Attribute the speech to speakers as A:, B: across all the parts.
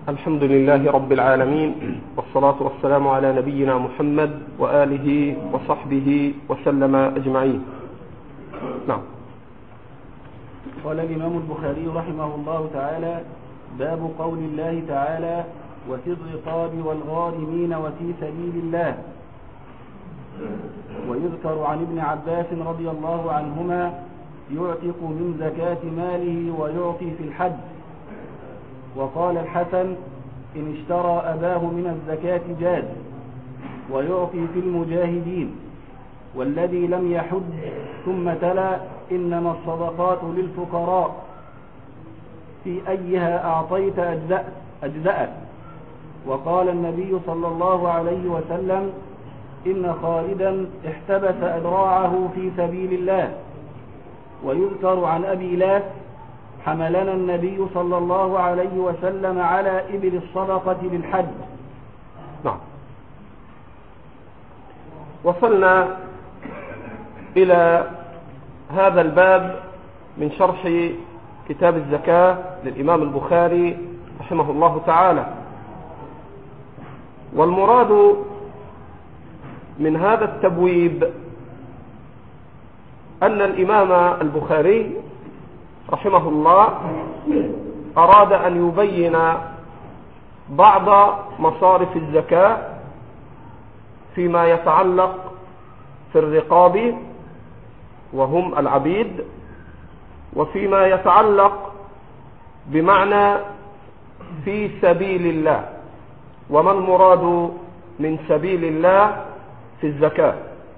A: الحمد لله رب العالمين، والصلاة والسلام على نبينا محمد وآله وصحبه وسلم أجمعين. نعم.
B: قال الإمام البخاري رحمه الله تعالى: باب قول الله تعالى: وفي الرقاب والغارمين وفي سبيل الله. ويذكر عن ابن عباس رضي الله عنهما: يعتق من زكاة ماله ويعطي في الحج. وقال الحسن: إن اشترى أباه من الزكاة جاز. ويعطي في المجاهدين. والذي لم يحج ثم تلا: إنما الصدقات للفقراء في أيها أعطيت أجزأت. وقال النبي صلى الله عليه وسلم: إن خالدا احتبس أذراعه في سبيل الله. ويذكر عن أبي لاث: حملنا النبي صلى الله عليه وسلم على إبل الصدقة للحج.
A: نعم. وصلنا إلى هذا الباب من شرح كتاب الزكاة للإمام البخاري رحمه الله تعالى. والمراد من هذا التبويب أن الإمام البخاري رحمه الله أراد أن يبين بعض مصارف الزكاة فيما يتعلق في الرقاب وهم العبيد، وفيما يتعلق بمعنى في سبيل الله، وما المراد من سبيل الله في الزكاة.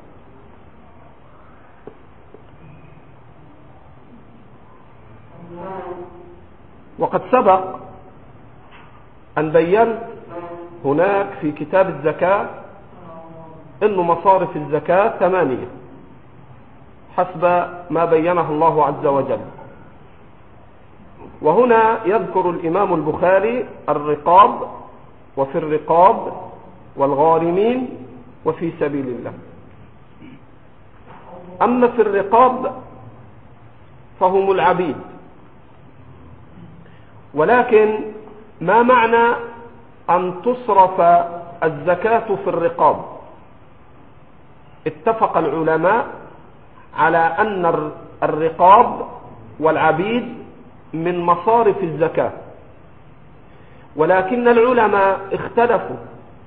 A: وقد سبق أن بينت هناك في كتاب الزكاة أن مصارف الزكاة 8 حسب ما بينه الله عز وجل. وهنا يذكر الإمام البخاري الرقاب وفي الرقاب والغارمين وفي سبيل الله. أما في الرقاب فهم العبيد. ولكن ما معنى أن تصرف الزكاة في الرقاب؟ اتفق العلماء على أن الرقاب والعبيد من مصارف الزكاة، ولكن العلماء اختلفوا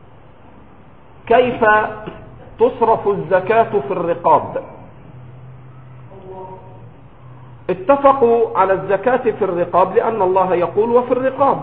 A: كيف تصرف الزكاة في الرقاب. اتفقوا على الزكاة في الرقاب لأن الله يقول وفي الرقاب،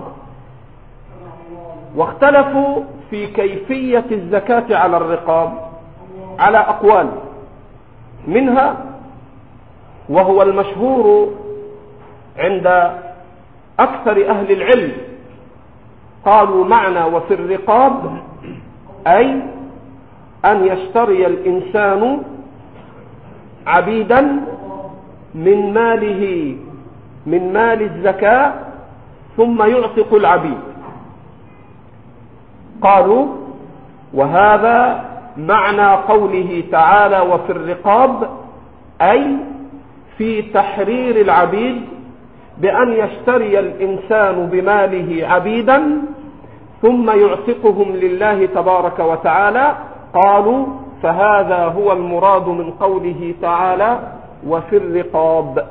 A: واختلفوا في كيفية الزكاة على الرقاب على أقوال، منها وهو المشهور عند أكثر أهل العلم قالوا معنى وفي الرقاب أي أن يشتري الإنسان عبيدا من ماله من مال الزكاة ثم يعتق العبيد. قالوا وهذا معنى قوله تعالى وفي الرقاب، أي في تحرير العبيد بأن يشتري الإنسان بماله عبيدا ثم يعتقهم لله تبارك وتعالى. قالوا فهذا هو المراد من قوله تعالى وفي الرقاب.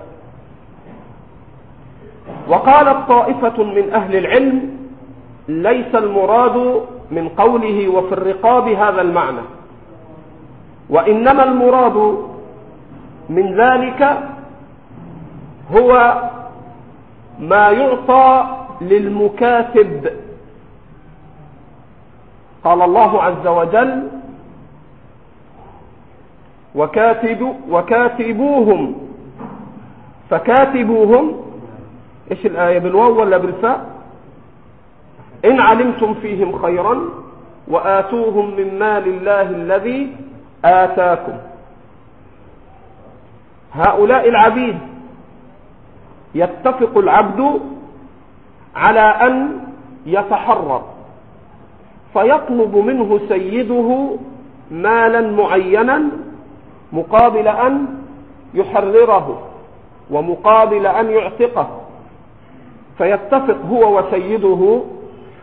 A: وقالت طائفة من أهل العلم ليس المراد من قوله وفي الرقاب هذا المعنى، وإنما المراد من ذلك هو ما يعطى للمكاتب. قال الله عز وجل وكاتبوهم فكاتبوهم. ايش الآية، بالواو ولا بالفاء؟ إن علمتم فيهم خيرا وآتوهم من مال الله الذي آتاكم. هؤلاء العبيد يتفق العبد على أن يتحرر، فيطلب منه سيده مالا معينا مقابل أن يحرره ومقابل أن يعتقه، فيتفق هو وسيده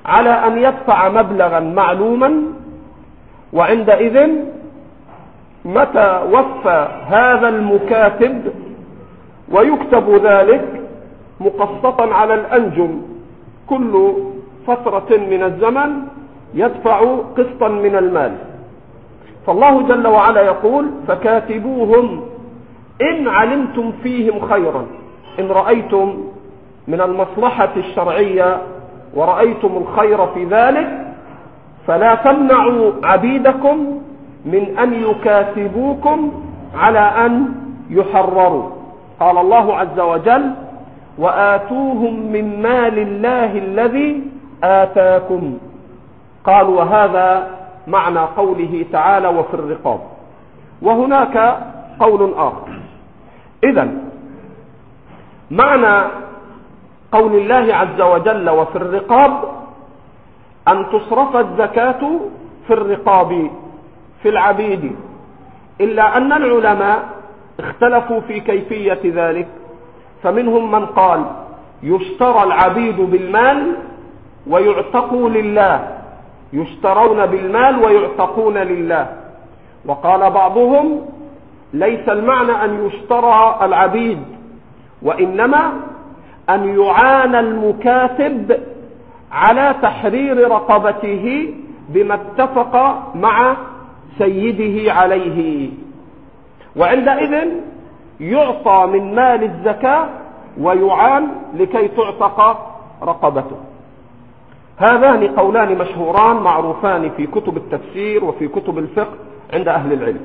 A: على أن يدفع مبلغا معلوما، وعندئذ متى وفى هذا المكاتب ويكتب ذلك مقسطا على الأنجم كل فترة من الزمن يدفع قسطا من المال. فالله جل وعلا يقول: فكاتبوهم إن علمتم فيهم خيرا. إن رأيتم من المصلحة الشرعية ورأيتم الخير في ذلك فلا تمنعوا عبيدكم من أن يكاتبوكم على أن يحرروا. قال الله عز وجل: وآتوهم من مال الله الذي آتاكم. قال: وهذا معنى قوله تعالى: وفي الرقاب. وهناك قول آخر. إذن معنى قول الله عز وجل: وفي الرقاب أن تصرف الزكاة في الرقاب، في العبيد، إلا أن العلماء اختلفوا في كيفية ذلك، فمنهم من قال يشترى العبيد بالمال ويعتقوا لله، يشترون بالمال ويعتقون لله. وقال بعضهم ليس المعنى أن يشترى العبيد، وإنما أن يعان المكاتب على تحرير رقبته بما اتفق مع سيده عليه، وعندئذ يعطى من مال الزكاة ويعان لكي تعتق رقبته. هذان قولان مشهوران معروفان في كتب التفسير وفي كتب الفقه عند أهل العلم.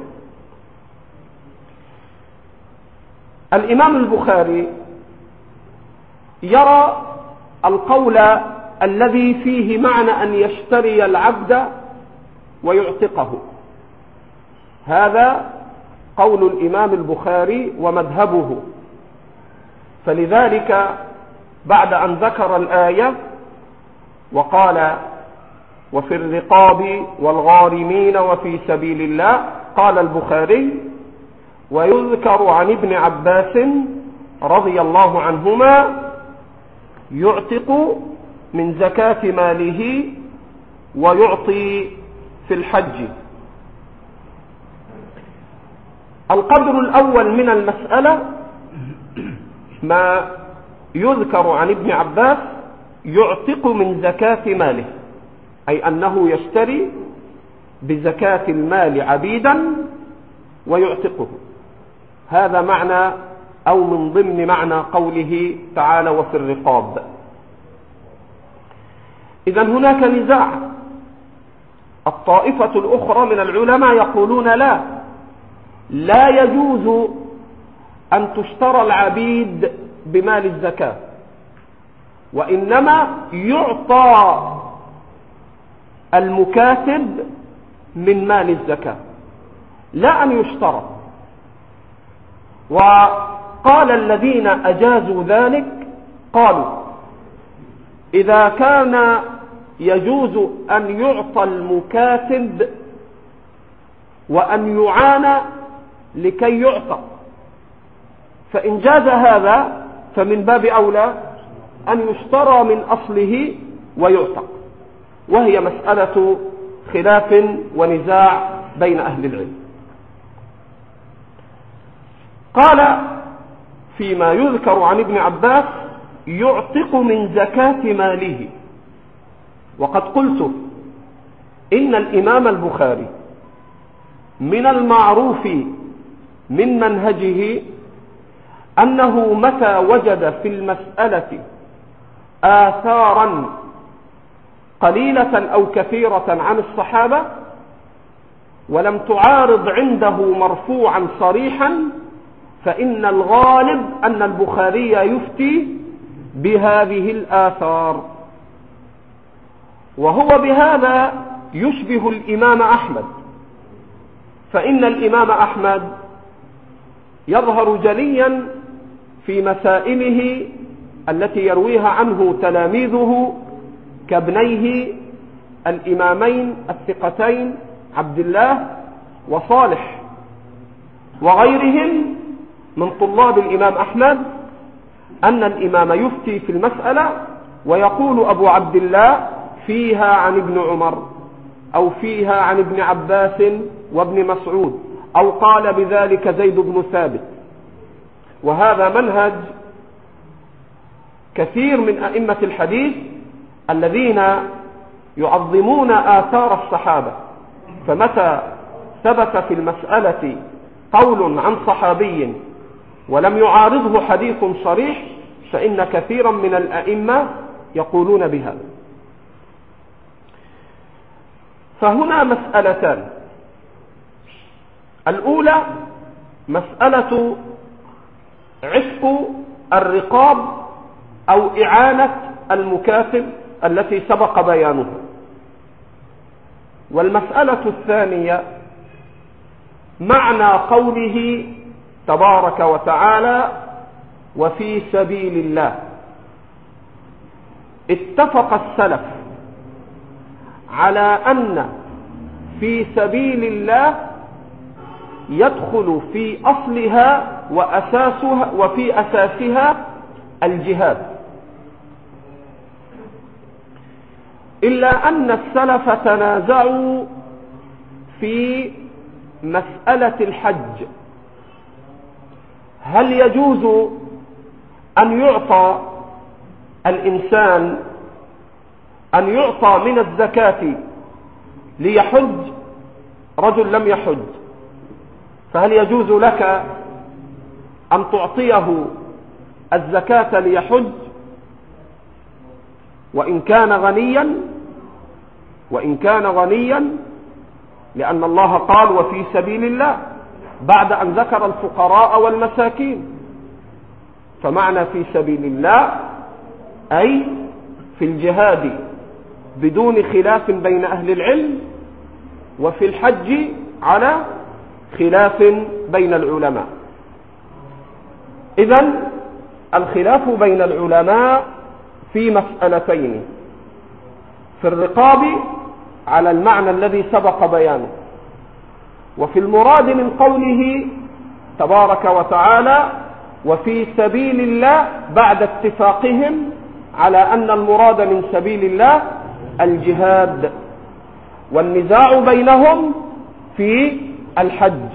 A: الإمام البخاري يرى القول الذي فيه معنى أن يشتري العبد ويعتقه. هذا قول الإمام البخاري ومذهبه، فلذلك بعد أن ذكر الآية وقال: وفي الرقاب والغارمين وفي سبيل الله، قال البخاري: ويذكر عن ابن عباس رضي الله عنهما يعتق من زكاة ماله ويعطي في الحج. القدر الأول من المسألة ما يذكر عن ابن عباس يعتق من زكاة ماله، أي أنه يشتري بزكاة المال عبيدا ويعتقه. هذا معنى أو من ضمن معنى قوله تعالى: وفي الرقاب. إذن هناك نزاع. الطائفة الأخرى من العلماء يقولون لا يجوز أن تشترى العبيد بمال الزكاة، وإنما يعطى المكاتب من مال الزكاة، لا أن يشترى. وقال الذين أجازوا ذلك قالوا: إذا كان يجوز أن يعطى المكاتب وأن يعان لكي يعطى، فإن جاز هذا فمن باب أولى أن يشترى من أصله ويعتق، وهي مسألة خلاف ونزاع بين أهل العلم. قال فيما يذكر عن ابن عباس: يعتق من زكاة ماله. وقد قلت إن الإمام البخاري من المعروف من منهجه أنه متى وجد في المسألة آثارا قليلة أو كثيرة عن الصحابة ولم تعارض عنده مرفوعا صريحا، فإن الغالب أن البخاري يفتي بهذه الآثار، وهو بهذا يشبه الإمام أحمد. فإن الإمام أحمد يظهر جليا في مسائله التي يرويها عنه تلاميذه كابنيه الإمامين الثقتين عبد الله وصالح وغيرهم من طلاب الإمام أحمد، أن الإمام يفتي في المسألة ويقول أبو عبد الله فيها عن ابن عمر أو فيها عن ابن عباس وابن مسعود أو قال بذلك زيد بن ثابت. وهذا منهج كثير من أئمة الحديث الذين يعظمون آثار الصحابة، فمتى ثبت في المسألة قول عن صحابي ولم يعارضه حديث صريح فإن كثيرا من الأئمة يقولون بهذا. فهنا مسألتان: الأولى مسألة عتق الرقاب أو إعانة المكاتب التي سبق بيانها، والمسألة الثانية معنى قوله تبارك وتعالى وفي سبيل الله. اتفق السلف على أن في سبيل الله يدخل في أصلها وأساسها وفي أساسها الجهاد، إلا أن السلف تنازعوا في مسألة الحج. هل يجوز أن يعطى الإنسان أن يعطى من الزكاة ليحج؟ رجل لم يحج، فهل يجوز لك أن تعطيه الزكاة ليحج وإن كان غنيا لأن الله قال وفي سبيل الله بعد أن ذكر الفقراء والمساكين. فمعنى في سبيل الله أي في الجهاد بدون خلاف بين أهل العلم، وفي الحج على خلاف بين العلماء. إذن الخلاف بين العلماء في مسألتين: في الرقاب على المعنى الذي سبق بيانه، وفي المراد من قوله تبارك وتعالى وفي سبيل الله بعد اتفاقهم على أن المراد من سبيل الله الجهاد، والنزاع بينهم في الحج.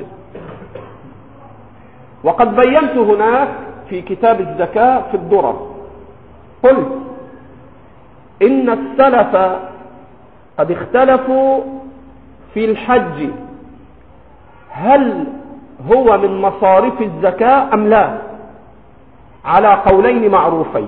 A: وقد بينت هناك في كتاب الزكاة في الدرر، قلت إن السلف قد اختلفوا في الحج هل هو من مصارف الزكاة أم لا، على قولين معروفين.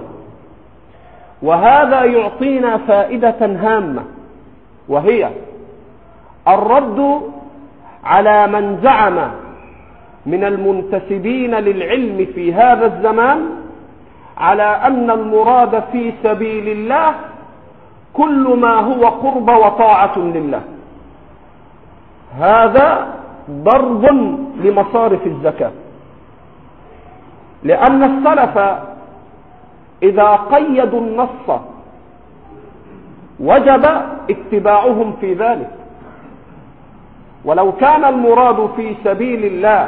A: وهذا يعطينا فائدة هامة، وهي الرد على من زعم من المنتسبين للعلم في هذا الزمان على أن المراد في سبيل الله كل ما هو قرب وطاعة لله. هذا ضرب لمصارف الزكاة، لأن السلف إذا قيدوا النص وجب اتباعهم في ذلك. ولو كان المراد في سبيل الله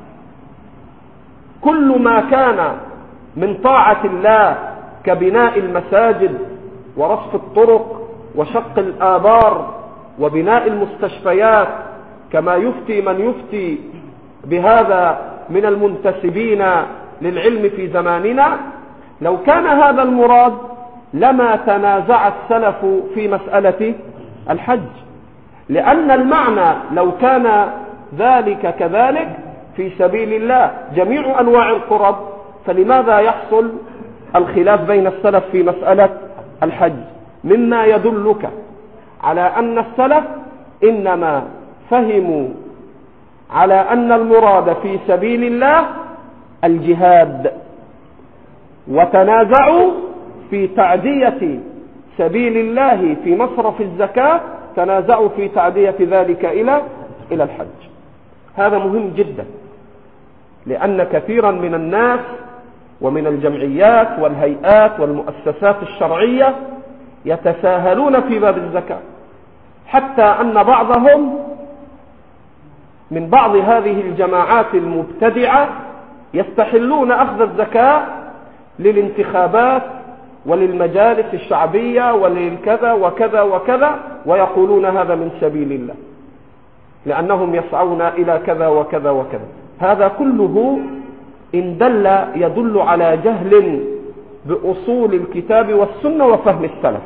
A: كل ما كان من طاعة الله كبناء المساجد ورصف الطرق وشق الآبار وبناء المستشفيات، كما يفتي من يفتي بهذا من المنتسبين للعلم في زماننا، لو كان هذا المراد لما تنازع السلف في مسألة الحج، لأن المعنى لو كان ذلك كذلك في سبيل الله جميع أنواع القرب، فلماذا يحصل الخلاف بين السلف في مسألة الحج؟ مما يدلك على أن السلف إنما فهموا على أن المراد في سبيل الله الجهاد، وتنازعوا في تعدية سبيل الله في مصرف الزكاة، تنازعوا في تعدية ذلك إلى الحج. هذا مهم جدا، لأن كثيرا من الناس ومن الجمعيات والهيئات والمؤسسات الشرعية يتساهلون في باب الزكاة، حتى أن بعضهم من بعض هذه الجماعات المبتدعة يستحلون أخذ الزكاة للانتخابات وللمجالس الشعبية وللكذا وكذا وكذا، ويقولون هذا من سبيل الله لأنهم يسعون إلى كذا وكذا وكذا. هذا كله إن يدل على جهل بأصول الكتاب والسنة وفهم السلف.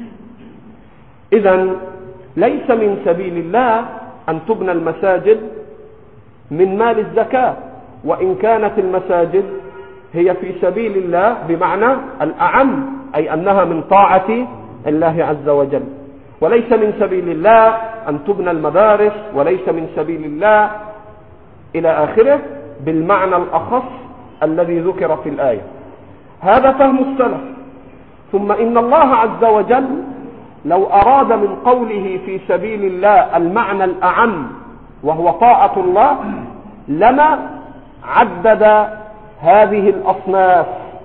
A: إذن ليس من سبيل الله أن تبنى المساجد من مال الزكاة، وإن كانت المساجد هي في سبيل الله بمعنى الأعم، أي أنها من طاعة الله عز وجل. وليس من سبيل الله أن تبنى المدارس، وليس من سبيل الله إلى آخره بالمعنى الأخص الذي ذكر في الآية. هذا فهم السلف. ثم إن الله عز وجل لو أراد من قوله في سبيل الله المعنى الأعم وهو طاعة الله لما عدد هذه الأصناف،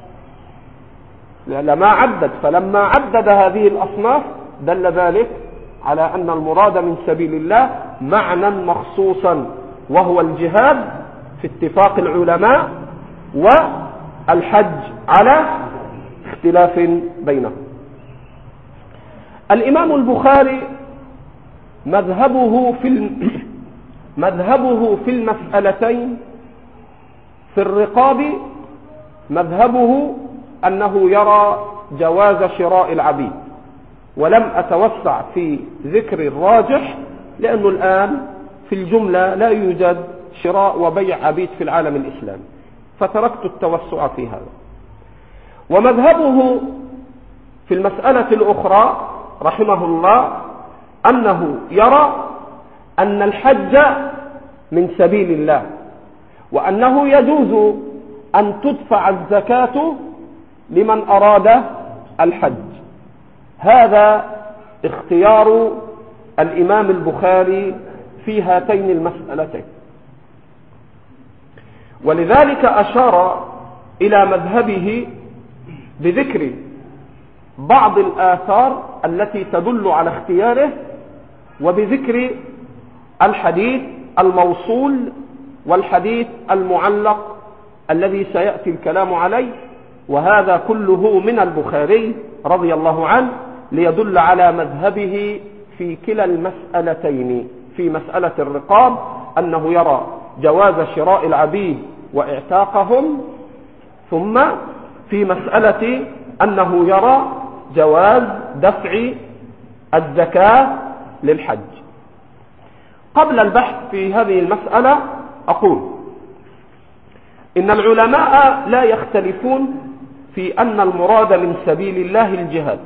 A: لما عدد. فلما عدد هذه الأصناف دل ذلك على أن المراد من سبيل الله معنى مخصوصا، وهو الجهاد في اتفاق العلماء، والحج على اختلاف بينهم. الإمام البخاري مذهبه في المسألتين في الرقاب، مذهبه أنه يرى جواز شراء العبيد، ولم أتوسع في ذكر الراجح لأنه الآن في الجملة لا يوجد شراء وبيع عبيد في العالم الإسلامي، فتركت التوسع في هذا. ومذهبه في المسألة الأخرى رحمه الله أنه يرى أن الحج من سبيل الله، وأنه يجوز أن تدفع الزكاة لمن أراد الحج. هذا اختيار الإمام البخاري في هاتين المسألتين، ولذلك أشار إلى مذهبه بذكر بعض الآثار التي تدل على اختياره، وبذكر الحديث الموصول والحديث المعلق الذي سيأتي الكلام عليه. وهذا كله من البخاري رضي الله عنه ليدل على مذهبه في كلا المسألتين، في مسألة الرقاب أنه يرى جواز شراء العبيد واعتاقهم، ثم في مسألة أنه يرى جواز دفع الزكاة للحج. قبل البحث في هذه المسألة أقول إن العلماء لا يختلفون في أن المراد من سبيل الله الجهاد،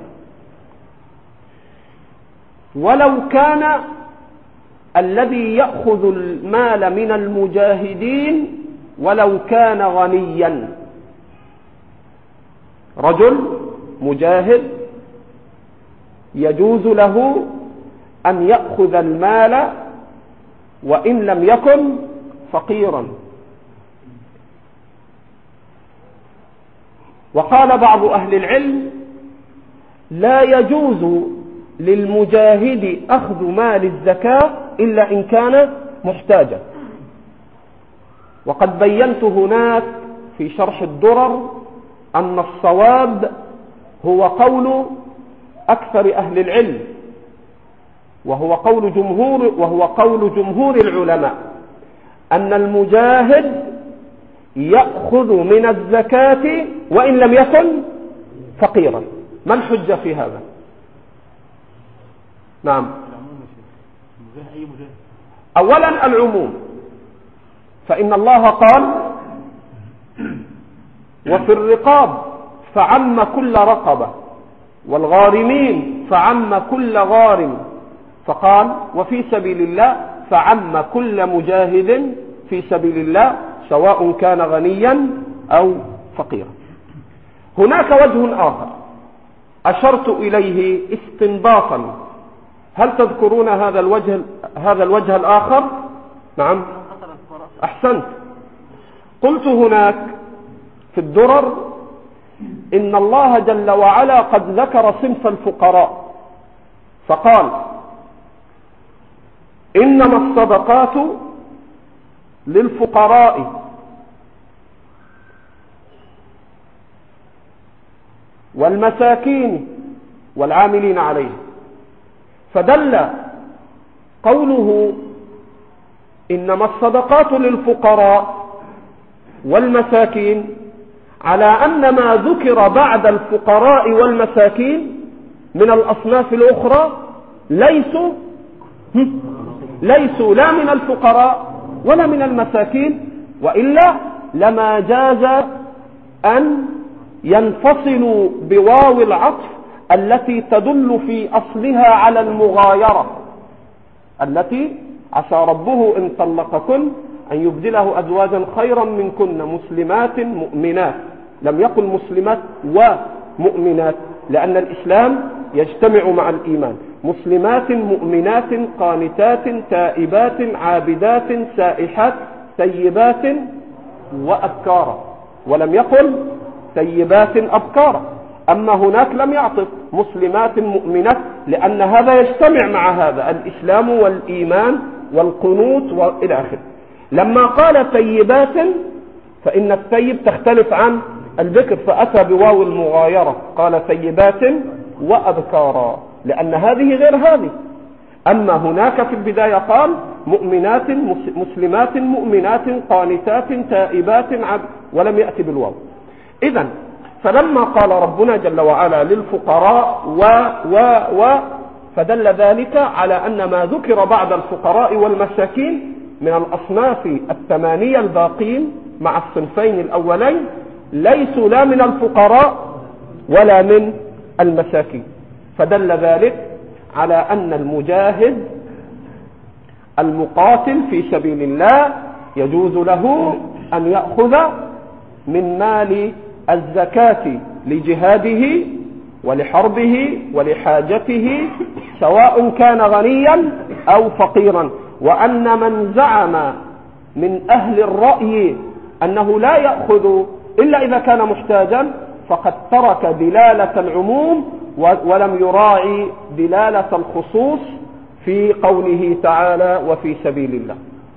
A: ولو كان الذي يأخذ المال من المجاهدين ولو كان غنيا. رجل مجاهد يجوز له أن يأخذ المال وإن لم يكن فقيرا. وقال بعض أهل العلم لا يجوز للمجاهد أخذ مال الزكاة إلا إن كان محتاجا. وقد بينت هناك في شرح الدرر أن الصواب هو قول أكثر أهل العلم، وهو قول جمهور العلماء، أن المجاهد يأخذ من الزكاة وإن لم يكن فقيرا. ما الحجة في هذا؟ نعم، أولا العموم، فإن الله قال وفي الرقاب فعم كل رقبة، والغارمين فعم كل غارم، فقال وفي سبيل الله فعم كل مجاهد في سبيل الله سواء كان غنيا أو فقيرا. هناك وجه آخر أشرت إليه استنباطا، هل تذكرون هذا الوجه الآخر؟ نعم، أحسنت. قلت هناك في الدرر إن الله جل وعلا قد ذكر صنف الفقراء فقال إنما الصدقات للفقراء والمساكين والعاملين عليه. فدل قوله إنما الصدقات للفقراء والمساكين على أن ما ذكر بعد الفقراء والمساكين من الأصناف الأخرى ليسوا لا من الفقراء ولا من المساكين، وإلا لما جاز أن ينفصلوا بواو العطف التي تدل في أصلها على المغايرة، التي عسى ربه إن طلقكن أن يبدله أزواجا خيرا منكن مسلمات مؤمنات. لم يقل مسلمات ومؤمنات، لأن الإسلام يجتمع مع الإيمان. مسلمات مؤمنات قانتات تائبات عابدات سائحات ثيبات وأبكارا، ولم يقل ثيبات أبكارا. أما هناك لم يعطف مسلمات مؤمنات، لأن هذا يجتمع مع هذا، الإسلام والإيمان والقنوت وإلى آخره. لما قال ثيبات فإن الثيب تختلف عن البكر، فأتى بواو المغايرة، قال ثيبات وأبكارا، لأن هذه غير هذه. أما هناك في البداية قال مؤمنات مسلمات مؤمنات قانتات تائبات ولم يأتي بالواو. إذن فلما قال ربنا جل وعلا للفقراء فدل ذلك على أن ما ذكر بعد الفقراء والمساكين من الأصناف الثمانية الباقين مع الصنفين الأولين ليسوا لا من الفقراء ولا من المساكين. فدل ذلك على أن المجاهد المقاتل في سبيل الله يجوز له أن يأخذ من مال الزكاة لجهاده ولحربه ولحاجته، سواء كان غنيا أو فقيرا. وأن من زعم من أهل الرأي أنه لا يأخذ إلا إذا كان محتاجا فقد ترك دلالة العموم ولم يراعي دلالة الخصوص في قوله تعالى وفي سبيل الله.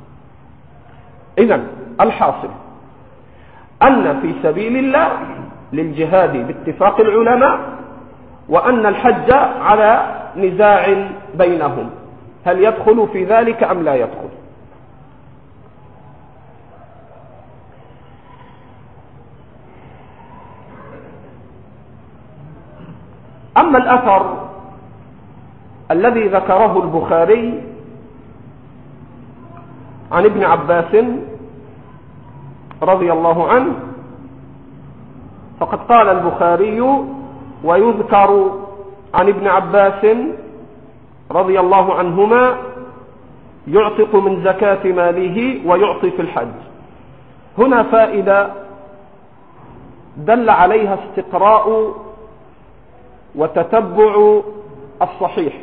A: إذن الحاصل أن في سبيل الله للجهاد باتفاق العلماء، وأن الحج على نزاع بينهم هل يدخل في ذلك أم لا يدخل. أما الأثر الذي ذكره البخاري عن ابن عباس رضي الله عنه، فقد قال البخاري ويذكر عن ابن عباس رضي الله عنهما يعتق من زكاة ماله ويعطي في الحج. هنا فائدة دل عليها استقراء وتتبع الصحيح.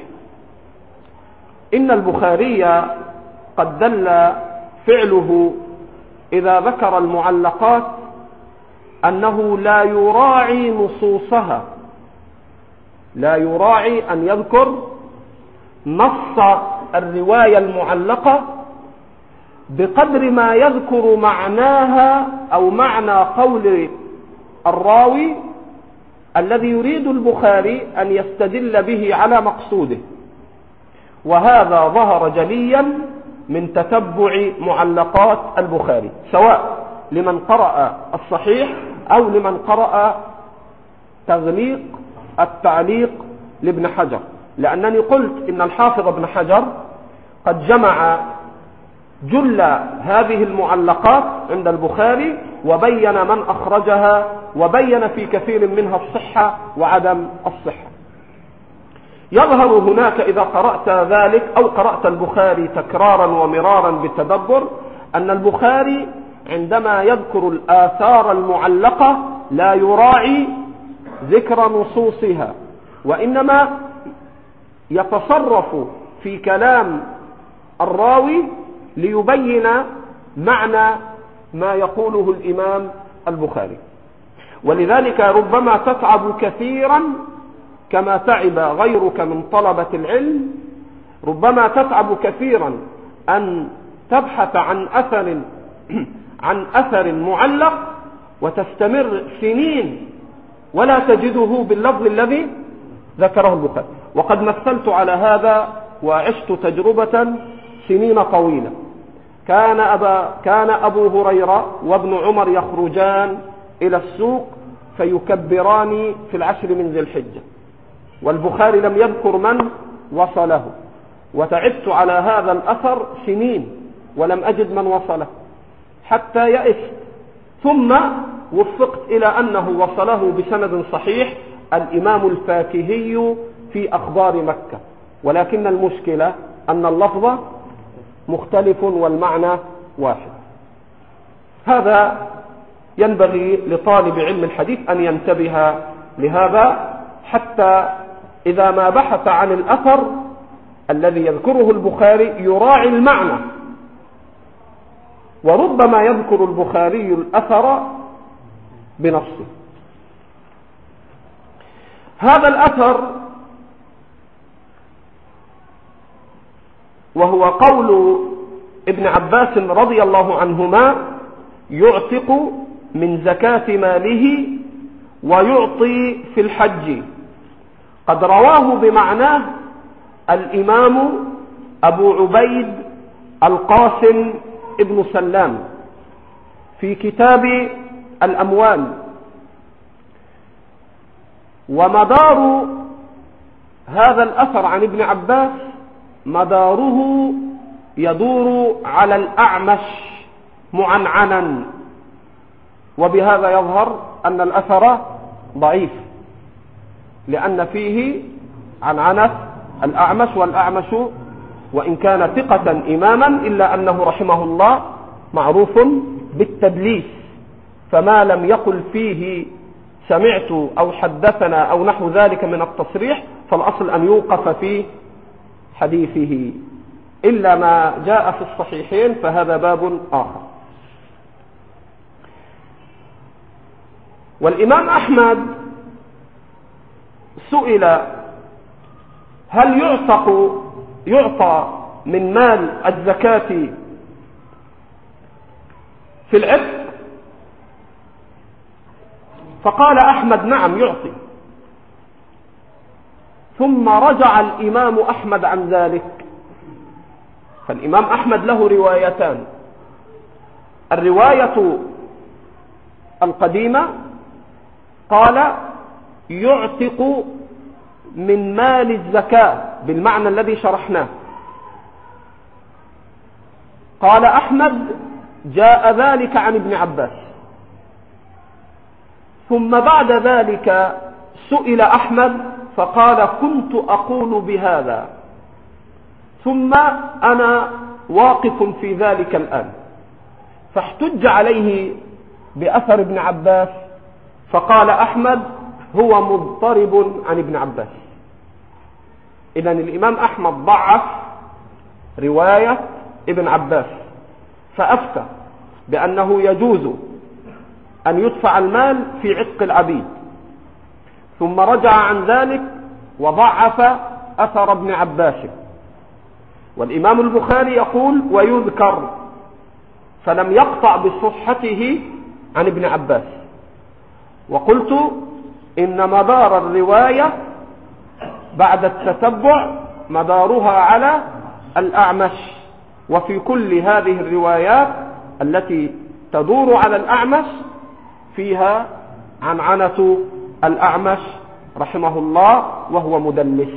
A: إن البخاري قد دل فعله إذا ذكر المعلقات أنه لا يراعي نصوصها، لا يراعي أن يذكر نص الرواية المعلقة بقدر ما يذكر معناها أو معنى قول الراوي الذي يريد البخاري أن يستدل به على مقصوده. وهذا ظهر جليا من تتبع معلقات البخاري، سواء لمن قرأ الصحيح أو لمن قرأ تغليق التعليق لابن حجر، لأنني قلت إن الحافظ ابن حجر قد جمع جل هذه المعلقات عند البخاري وبين من أخرجها وبين في كثير منها الصحة وعدم الصحة. يظهر هناك إذا قرأت ذلك أو قرأت البخاري تكرارا ومرارا بالتدبر أن البخاري عندما يذكر الآثار المعلقة لا يراعي ذكر نصوصها، وإنما يتصرف في كلام الراوي ليبين معنى ما يقوله الإمام البخاري. ولذلك ربما تتعب كثيرا كما تعب غيرك من طلبة العلم، ربما تتعب كثيرا أن تبحث عن أثر معلق وتستمر سنين ولا تجده باللفظ الذي ذكره البخاري. وقد مثلت على هذا وعشت تجربة سنين طويلة. كان أبو هريرة وابن عمر يخرجان إلى السوق فيكبران في العشر من ذي الحجة، والبخاري لم يذكر من وصله، وتعبت على هذا الأثر سنين ولم أجد من وصله حتى يئست، ثم وفقت إلى أنه وصله بسند صحيح الإمام الفاكهي في أخبار مكة، ولكن المشكلة أن اللفظ مختلف والمعنى واحد. هذا ينبغي لطالب علم الحديث أن ينتبه لهذا، حتى إذا ما بحث عن الأثر الذي يذكره البخاري يراعي المعنى. وربما يذكر البخاري الأثر بنصه. هذا الأثر وهو قول ابن عباس رضي الله عنهما: يعتق من زكاة ماله ويعطي في الحج. قد رواه بمعناه الإمام أبو عبيد القاسم ابن سلام في كتاب الأموال. ومدار هذا الأثر عن ابن عباس مداره يدور على الأعمش معنعنا، وبهذا يظهر أن الأثر ضعيف، لأن فيه عنعنة الأعمش، والأعمش وإن كان ثقة إماما إلا أنه رحمه الله معروف بالتدليس، فما لم يقل فيه سمعت أو حدثنا أو نحو ذلك من التصريح فالأصل أن يوقف في حديثه، إلا ما جاء في الصحيحين فهذا باب آخر. والإمام أحمد سئل: هل يعطى من مال الزكاة في العتق؟ فقال أحمد: نعم يعطي. ثم رجع الإمام أحمد عن ذلك. فالإمام أحمد له روايتان: الرواية القديمة قال يعتق من مال الزكاة بالمعنى الذي شرحناه. قال أحمد: جاء ذلك عن ابن عباس. ثم بعد ذلك سئل أحمد فقال: كنت أقول بهذا، ثم أنا واقف في ذلك الآن. فاحتج عليه بأثر ابن عباس، فقال أحمد: هو مضطرب عن ابن عباس. إذن الإمام أحمد ضعف رواية ابن عباس، فأفتى بأنه يجوز أن يدفع المال في عتق العبيد، ثم رجع عن ذلك وضعف أثر ابن عباس. والإمام البخاري يقول ويذكر، فلم يقطع بصحته عن ابن عباس. وقلت إن مدار الرواية بعد التتبع مدارها على الأعمش، وفي كل هذه الروايات التي تدور على الأعمش فيها عنعنة الأعمش رحمه الله وهو مدلس.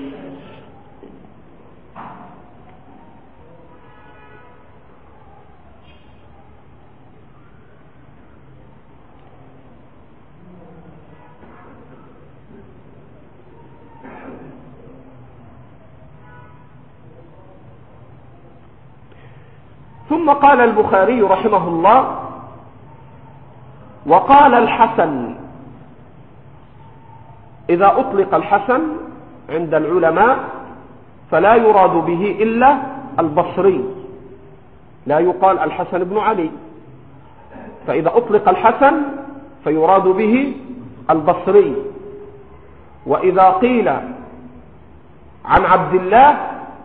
A: ثم قال البخاري رحمه الله: وقال الحسن. إذا أطلق الحسن عند العلماء فلا يراد به إلا البصري، لا يقال الحسن بن علي. فإذا أطلق الحسن فيراد به البصري. وإذا قيل عن عبد الله،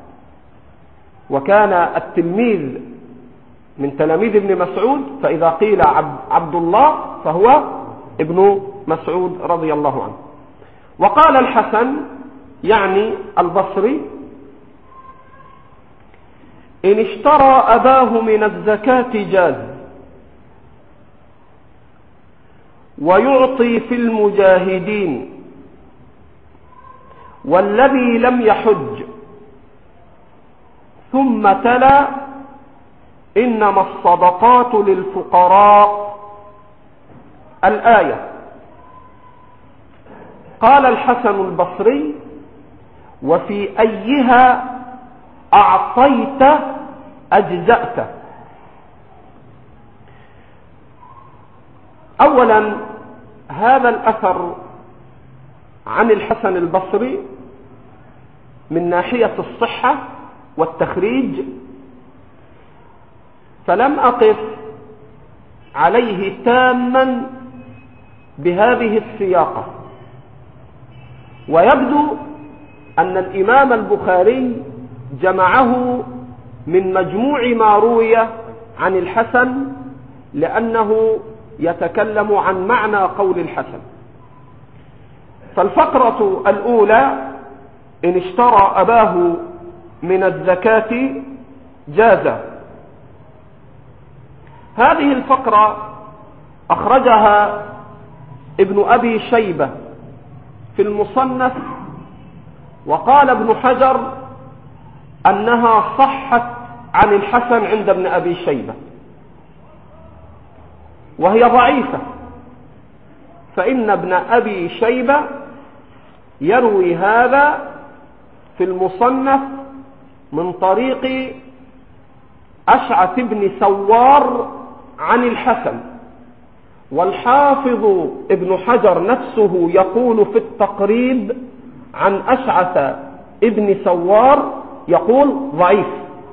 A: وكان التلميذ من تلاميذ ابن مسعود، فإذا قيل عبد الله فهو ابن مسعود رضي الله عنه. وقال الحسن يعني البصري: إن اشترى أباه من الزكاة جاز، ويعطي في المجاهدين، والذي لم يحج. ثم تلا: إنما الصدقات للفقراء، الآية. قال الحسن البصري: وفي أيها أعطيت أجزأت. أولا، هذا الأثر عن الحسن البصري من ناحية الصحة والتخريج فلم أقف عليه تاما بهذه السياقة، ويبدو أن الإمام البخاري جمعه من مجموع ما روي عن الحسن، لأنه يتكلم عن معنى قول الحسن. فالفقرة الأولى: إن اشترى أباه من الزكاة جاز. هذه الفقرة أخرجها ابن أبي شيبة في المصنف، وقال ابن حجر أنها صحت عن الحسن عند ابن أبي شيبة، وهي ضعيفة، فإن ابن أبي شيبة يروي هذا في المصنف من طريق أشعث بن سوار عن الحسن، والحافظ ابن حجر نفسه يقول في التقريب عن أشعث ابن سوار يقول ضعيف.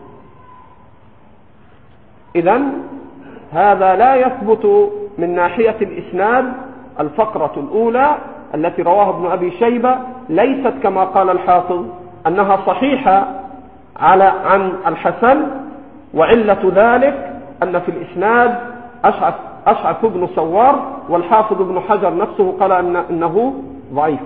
A: إذن هذا لا يثبت من ناحية الإسناد. الفقرة الأولى التي رواها ابن أبي شيبة ليست كما قال الحافظ أنها صحيحة عن الحسن، وعلة ذلك أن في الإسناد أشعث بن سوار، والحافظ ابن حجر نفسه قال أنه ضعيف.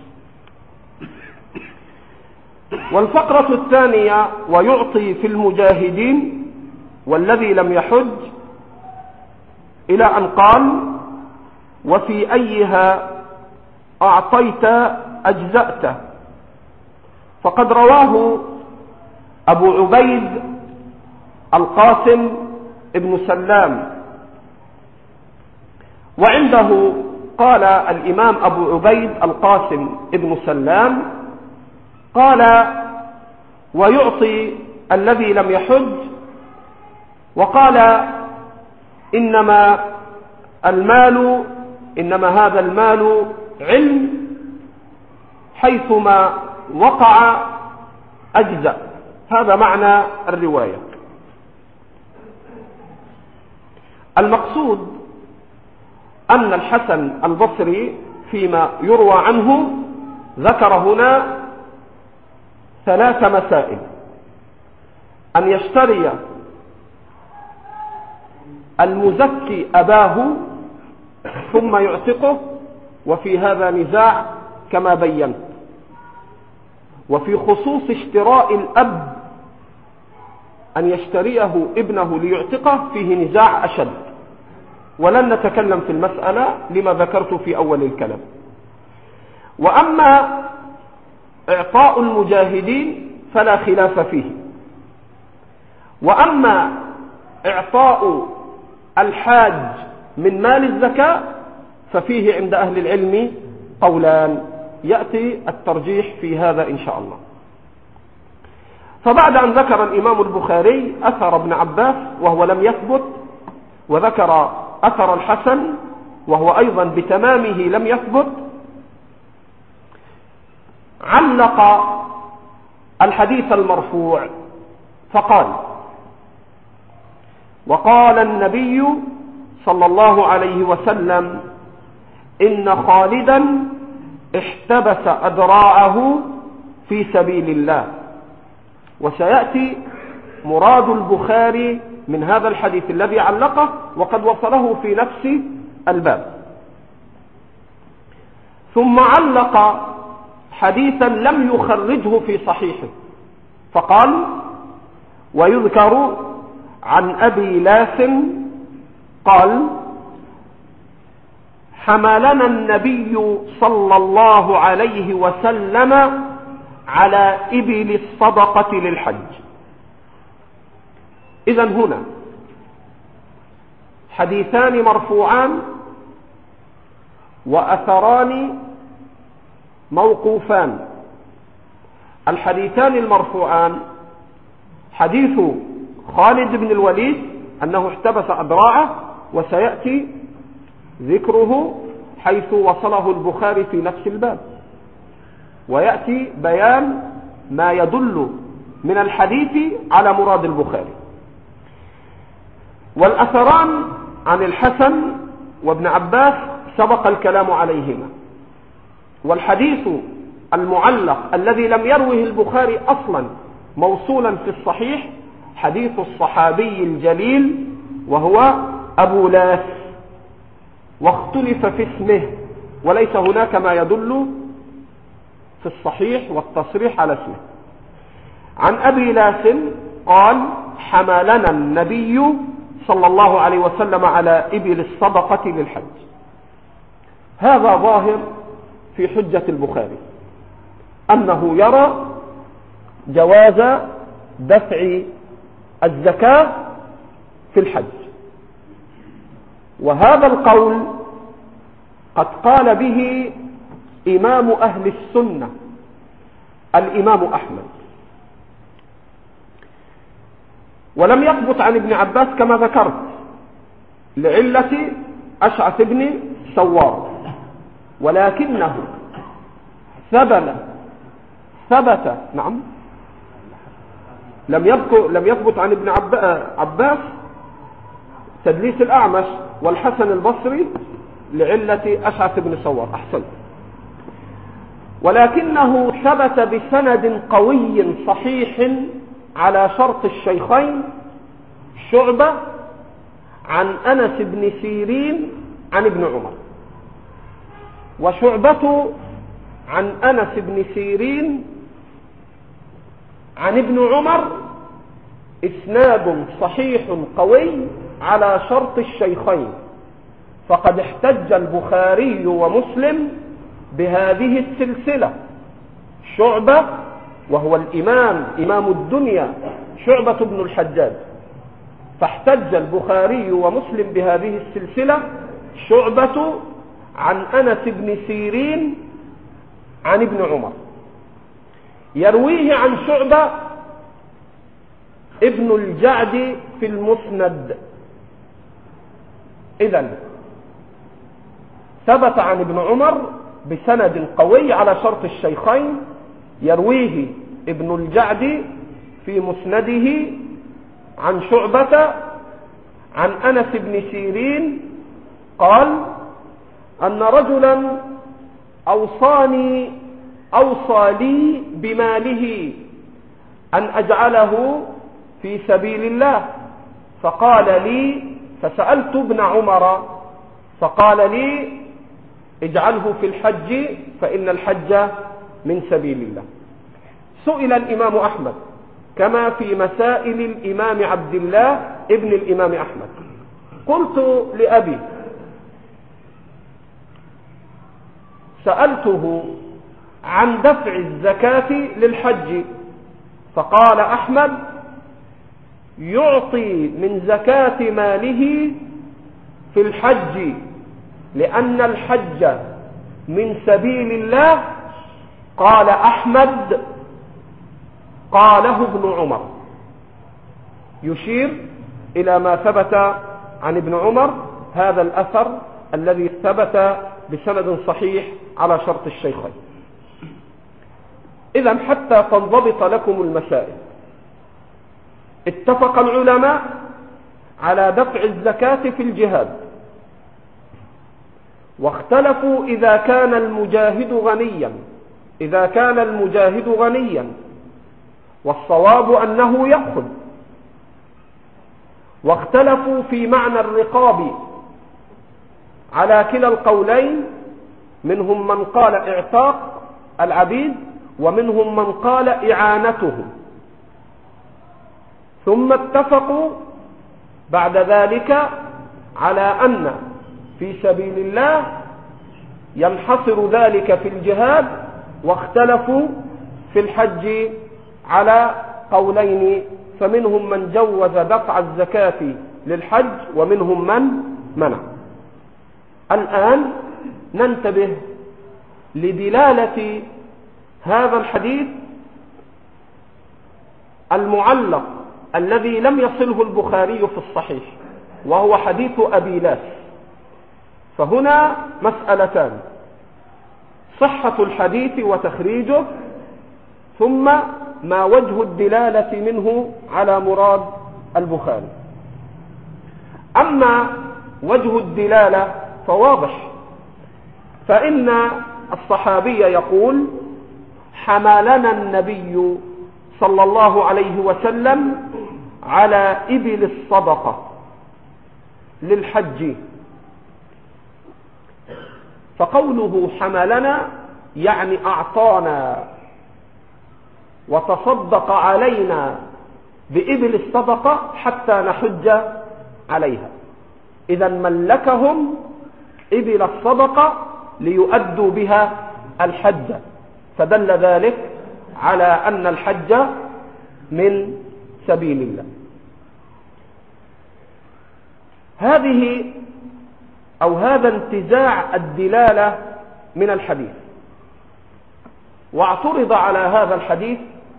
A: والفقرة الثانية: ويعطي في المجاهدين والذي لم يحج، إلى أن قال: وفي أيها أعطيت أجزأت. فقد رواه أبو عبيد القاسم ابن سلام، وعنده قال الإمام أبو عبيد القاسم ابن سلام قال: ويعطي الذي لم يحج، وقال: إنما هذا المال علم، حيثما وقع أجزأ. هذا معنى الرواية. المقصود أن الحسن البصري فيما يروى عنه ذكر هنا 3 مسائل: أن يشتري المزكي أباه ثم يعتقه، وفي هذا نزاع كما بينت. وفي خصوص اشتراء الأب أن يشتريه ابنه ليعتقه فيه نزاع أشد، ولن نتكلم في المسألة لما ذكرت في أول الكلام. وأما إعطاء المجاهدين فلا خلاف فيه، وأما إعطاء الحاج من مال الزكاة ففيه عند أهل العلم قولان، يأتي الترجيح في هذا إن شاء الله. فبعد أن ذكر الإمام البخاري أثر ابن عباس وهو لم يثبت، وذكر أثر الحسن وهو أيضا بتمامه لم يثبت، علق الحديث المرفوع فقال: وقال النبي صلى الله عليه وسلم: إن خالدا احتبس أذراعه في سبيل الله. وسيأتي مراد البخاري من هذا الحديث الذي علقه، وقد وصله في نفس الباب. ثم علق حديثا لم يخرجه في صحيحه فقال: ويذكر عن أبي لاث قال: حملنا النبي صلى الله عليه وسلم على إبل الصدقة للحج. إذن هنا حديثان مرفوعان وأثران موقوفان. الحديثان المرفوعان حديث خالد بن الوليد أنه احتبس أدراعه، وسيأتي ذكره حيث وصله البخاري في نفس الباب، ويأتي بيان ما يدل من الحديث على مراد البخاري. والأثران عن الحسن وابن عباس سبق الكلام عليهما. والحديث المعلق الذي لم يروه البخاري أصلا موصولا في الصحيح حديث الصحابي الجليل وهو أبو لاث، واختلف في اسمه، وليس هناك ما يدل في الصحيح والتصريح على اسمه. عن أبي لاث قال: حملنا النبي صلى الله عليه وسلم على إبل الصدقة للحج. هذا ظاهر في حجة البخاري أنه يرى جواز دفع الزكاة في الحج، وهذا القول قد قال به إمام أهل السنة الإمام أحمد، ولم يثبت عن ابن عباس كما ذكرت لعلة أشعث بن سوار، ولكنه ثبت نعم لم يثبت عن ابن عباس تدليس الأعمش والحسن البصري لعلة أشعث بن سوار. أحسن. ولكنه ثبت بسند قوي صحيح على شرط الشيخين شعبة عن أنس بن سيرين عن ابن عمر، وشعبة عن أنس بن سيرين عن ابن عمر إسناد صحيح قوي على شرط الشيخين، فقد احتج البخاري ومسلم بهذه السلسلة. شعبة وهو إمام الدنيا شعبة بن الحجاج، فاحتج البخاري ومسلم بهذه السلسلة: شعبة عن أنس بن سيرين عن ابن عمر. يرويه عن شعبة ابن الجعد في المسند. إذن ثبت عن ابن عمر بسند قوي على شرط الشيخين، يرويه ابن الجعد في مسنده عن شعبة عن أنس بن سيرين قال: أن رجلا أوصى لي بماله أن أجعله في سبيل الله، فسألت ابن عمر فقال لي: اجعله في الحج فإن الحج من سبيل الله. سئل الإمام أحمد كما في مسائل الإمام عبد الله ابن الإمام أحمد، قلت لأبي سألته عن دفع الزكاة للحج، فقال أحمد: يعطي من زكاة ماله في الحج لأن الحج من سبيل الله. قال أحمد: قاله ابن عمر، يشير إلى ما ثبت عن ابن عمر، هذا الأثر الذي ثبت بسند صحيح على شرط الشيخين. إذن حتى تنضبط لكم المسائل، اتفق العلماء على دفع الزكاة في الجهاد، واختلفوا إذا كان المجاهد غنيا، والصواب أنه يأخذ، واختلفوا في معنى الرقاب على كلا القولين، منهم من قال اعتاق العبيد، ومنهم من قال إعانتهم. ثم اتفقوا بعد ذلك على أن في سبيل الله ينحصر ذلك في الجهاد، واختلفوا في الحج على قولين، فمنهم من جوز دفع الزكاة للحج ومنهم من منع. الآن ننتبه لدلالة هذا الحديث المعلق الذي لم يصله البخاري في الصحيح، وهو حديث أبي لاس. فهنا مسألتان: صحة الحديث وتخريجه، ثم ما وجه الدلالة منه على مراد البخاري. أما وجه الدلالة فواضح، فإن الصحابي يقول: حملنا النبي صلى الله عليه وسلم على إبل الصدقة للحج. فقوله حملنا يعني أعطانا وتصدق علينا بإبل الصدقة حتى نحج عليها. إذا ملكهم إبل الصدقة ليؤدوا بها الحج، فدل ذلك على أن الحج من سبيل الله. هذا انتزاع الدلالة من الحديث. واعترض على هذا الحديث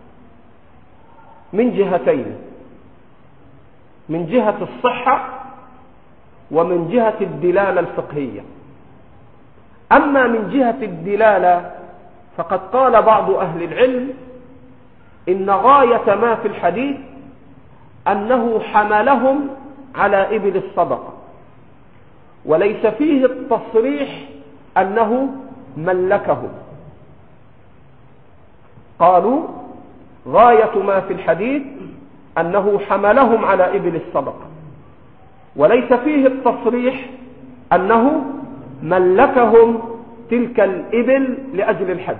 A: من جهتين: من جهة الصحة ومن جهة الدلالة الفقهية. أما من جهة الدلالة فقد قال بعض أهل العلم إن غاية ما في الحديث أنه حملهم على إبل الصدقة، وليس فيه التصريح أنه ملكهم. قالوا غاية ما في الحديث أنه حملهم على إبل الصدقة، وليس فيه التصريح أنه ملكهم تلك الإبل لأجل الحج.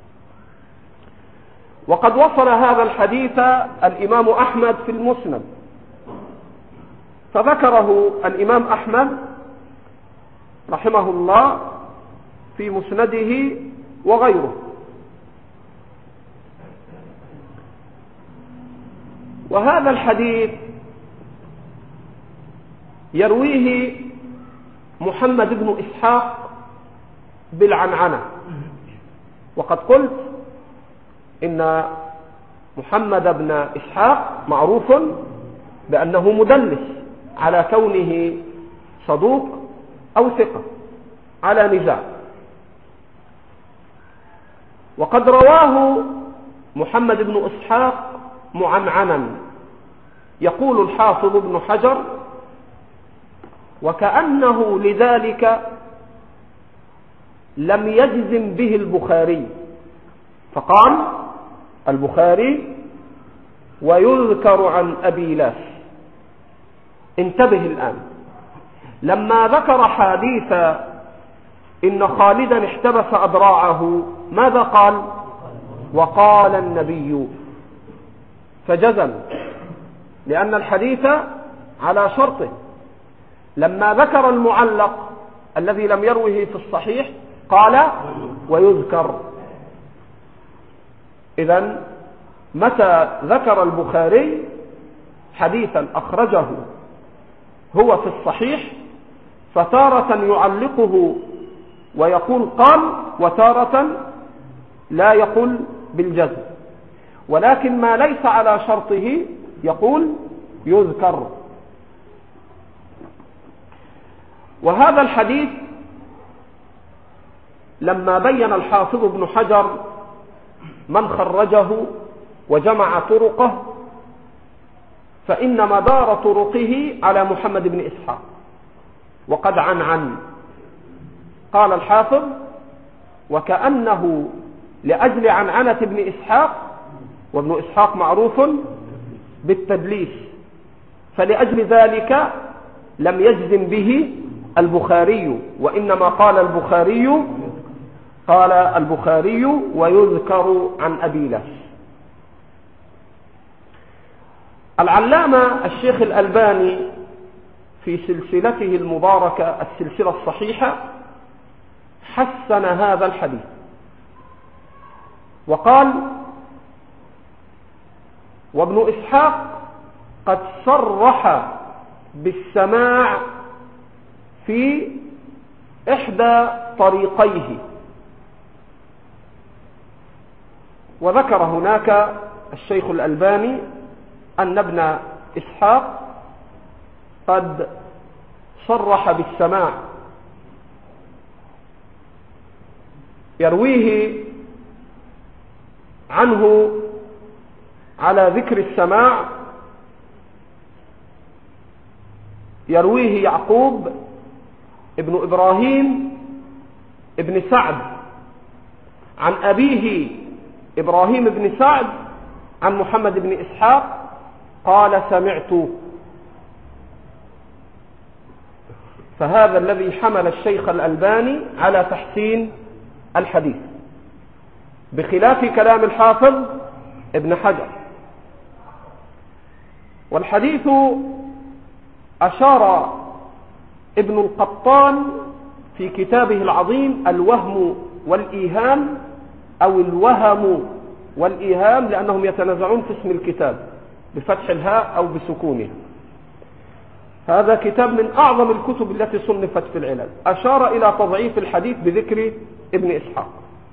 A: وقد وصل هذا الحديث الإمام أحمد في المسند، فذكره الإمام أحمد رحمه الله في مسنده وغيره. وهذا الحديث يرويه محمد بن إسحاق بالعنعنة. وقد قلت إن محمد بن إسحاق معروف بأنه مدلس، على كونه صدوق أو ثقة على نزاع. وقد رواه محمد بن إسحاق معنعنا. يقول الحافظ ابن حجر: وكأنه لذلك لم يجزم به البخاري، فقال البخاري: ويذكر عن أبي لاس. انتبه الآن، لما ذكر حديث إن خالدا احتبس أذراعه ماذا قال؟ وقال النبي، فجزم، لأن الحديث على شرطه. لما ذكر المعلق الذي لم يروه في الصحيح قال ويذكر. إذن متى ذكر البخاري حديثا أخرجه هو في الصحيح فتارة يعلقه ويقول قال، وتارة لا يقول بالجزم، ولكن ما ليس على شرطه يقول يذكر. وهذا الحديث لما بين الحافظ ابن حجر من خرجه وجمع طرقه، فإن مدار طرقه على محمد بن إسحاق، وقد عن قال الحافظ: وكأنه لأجل عنعنة ابن إسحاق، وابن إسحاق معروف بالتدليس، فلأجل ذلك لم يجزم به البخاري، وإنما قال البخاري قال البخاري ويذكر عن أبي لاش. العلامة الشيخ الألباني في سلسلته المباركة السلسلة الصحيحة حسن هذا الحديث وقال: وابن إسحاق قد صرح بالسماع في إحدى طريقيه. وذكر هناك الشيخ الألباني أن ابن إسحاق قد صرح بالسماع، يرويه عنه على ذكر السماع يرويه يعقوب ابن إبراهيم ابن سعد عن أبيه إبراهيم بن سعد عن محمد بن إسحاق قال: سمعت. فهذا الذي حمل الشيخ الألباني على تحسين الحديث، بخلاف كلام الحافظ ابن حجر. والحديث أشار ابن القطان في كتابه العظيم الوهم والإيهام، أو الوهم والإيهام، لأنهم يتنازعون في اسم الكتاب بفتح الهاء أو بسكونها. هذا كتاب من أعظم الكتب التي صنفت في العلل، أشار إلى تضعيف الحديث بذكر ابن إسحاق.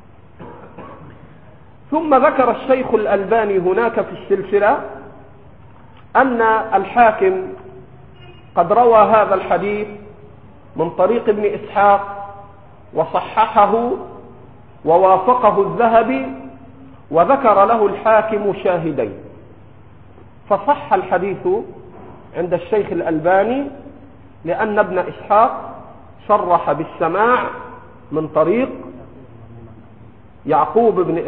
A: ثم ذكر الشيخ الألباني هناك في السلسلة أن الحاكم قد روى هذا الحديث من طريق ابن إسحاق وصححه ووافقه الذهبي، وذكر له الحاكم شاهدين، فصح الحديث عند الشيخ الألباني لأن ابن إسحاق صرح بالسماع من طريق يعقوب بن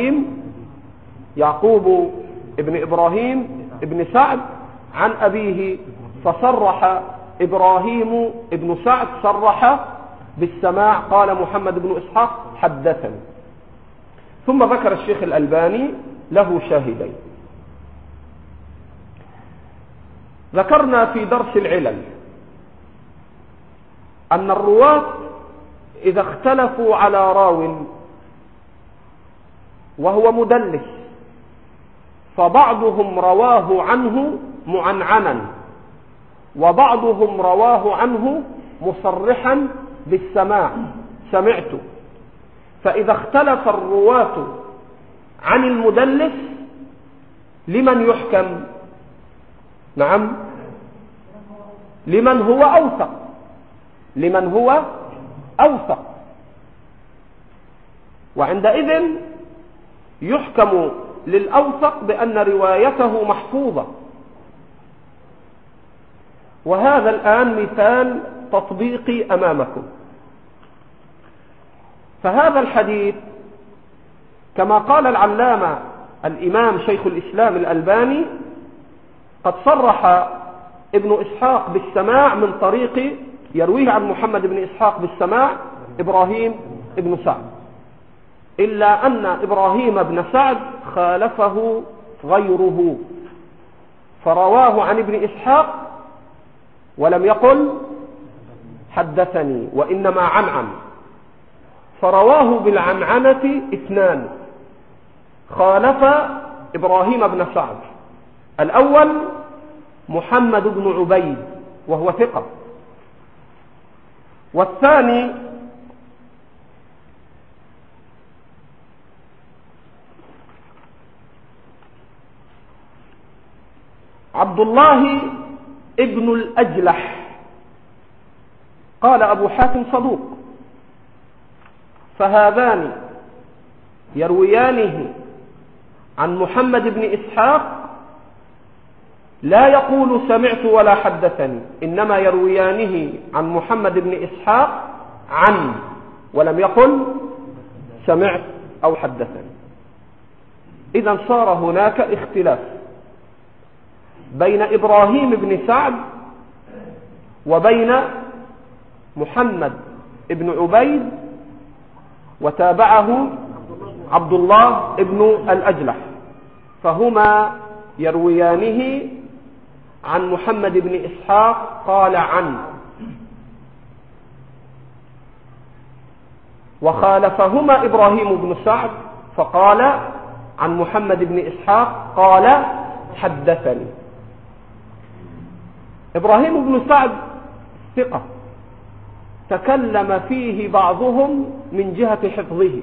A: إبراهيم ابن سعد عن أبيه، فصرح إبراهيم ابن سعد صرح بالسماع قال محمد بن إسحاق حدثني. ثم ذكر الشيخ الألباني له شاهدين. ذكرنا في درس العلل أن الرواة إذا اختلفوا على راو وهو مدلس، فبعضهم رواه عنه معنعنا وبعضهم رواه عنه مصرحا بالسماع سمعت. فإذا اختلف الرواة عن المدلس لمن يحكم؟ نعم، لمن هو أوثق. وعندئذ يحكم للأوثق بأن روايته محفوظة. وهذا الآن مثال تطبيقي أمامكم. فهذا الحديث كما قال العلامة الإمام شيخ الإسلام الألباني قد صرح ابن إسحاق بالسماع من طريق يرويه عن محمد بن إسحاق بالسماع إبراهيم ابن سعد، إلا أن إبراهيم بن سعد خالفه غيره فرواه عن ابن إسحاق ولم يقل حدثني وإنما عنعن، فرواه بالعنعنة اثنان خالف إبراهيم بن سعد. الأول محمد بن عبيد وهو ثقة، والثاني عبد الله ابن الأجلح قال أبو حاتم صدوق. فهذان يرويانه عن محمد بن إسحاق لا يقول سمعت ولا حدثني، إنما يرويانه عن محمد بن إسحاق عن، ولم يقل سمعت أو حدثني. إذن صار هناك اختلاف بين إبراهيم بن سعد وبين محمد بن عبيد وتابعه عبد الله ابن الأجلح، فهما يرويانه عن محمد بن إسحاق قال عنه. وخالفهما إبراهيم بن سعد فقال عن محمد بن إسحاق قال حدثني. إبراهيم بن سعد ثقة تكلم فيه بعضهم من جهة حفظه،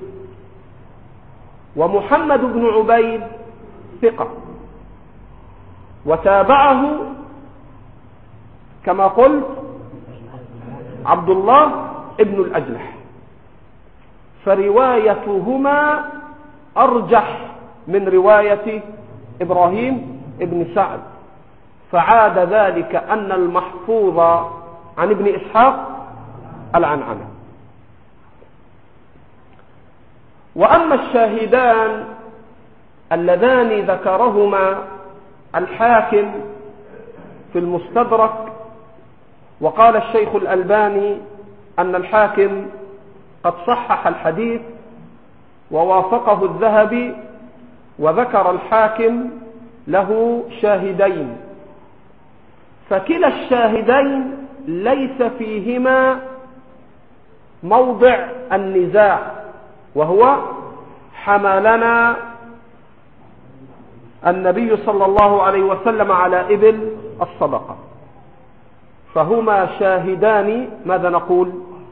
A: ومحمد بن عبيد ثقة وتابعه كما قلت عبد الله ابن الأجلح، فروايتهما أرجح من رواية إبراهيم ابن سعد، فعاد ذلك أن المحفوظ عن ابن إسحاق العنعنة. وأما الشاهدان اللذان ذكرهما الحاكم في المستدرك، وقال الشيخ الألباني أن الحاكم قد صحح الحديث ووافقه الذهبي، وذكر الحاكم له شاهدين، فكلا الشاهدين ليس فيهما موضع النزاع، وهو حملنا النبي صلى الله عليه وسلم على إبل الصدقة، فهما شاهدان. ماذا نقول؟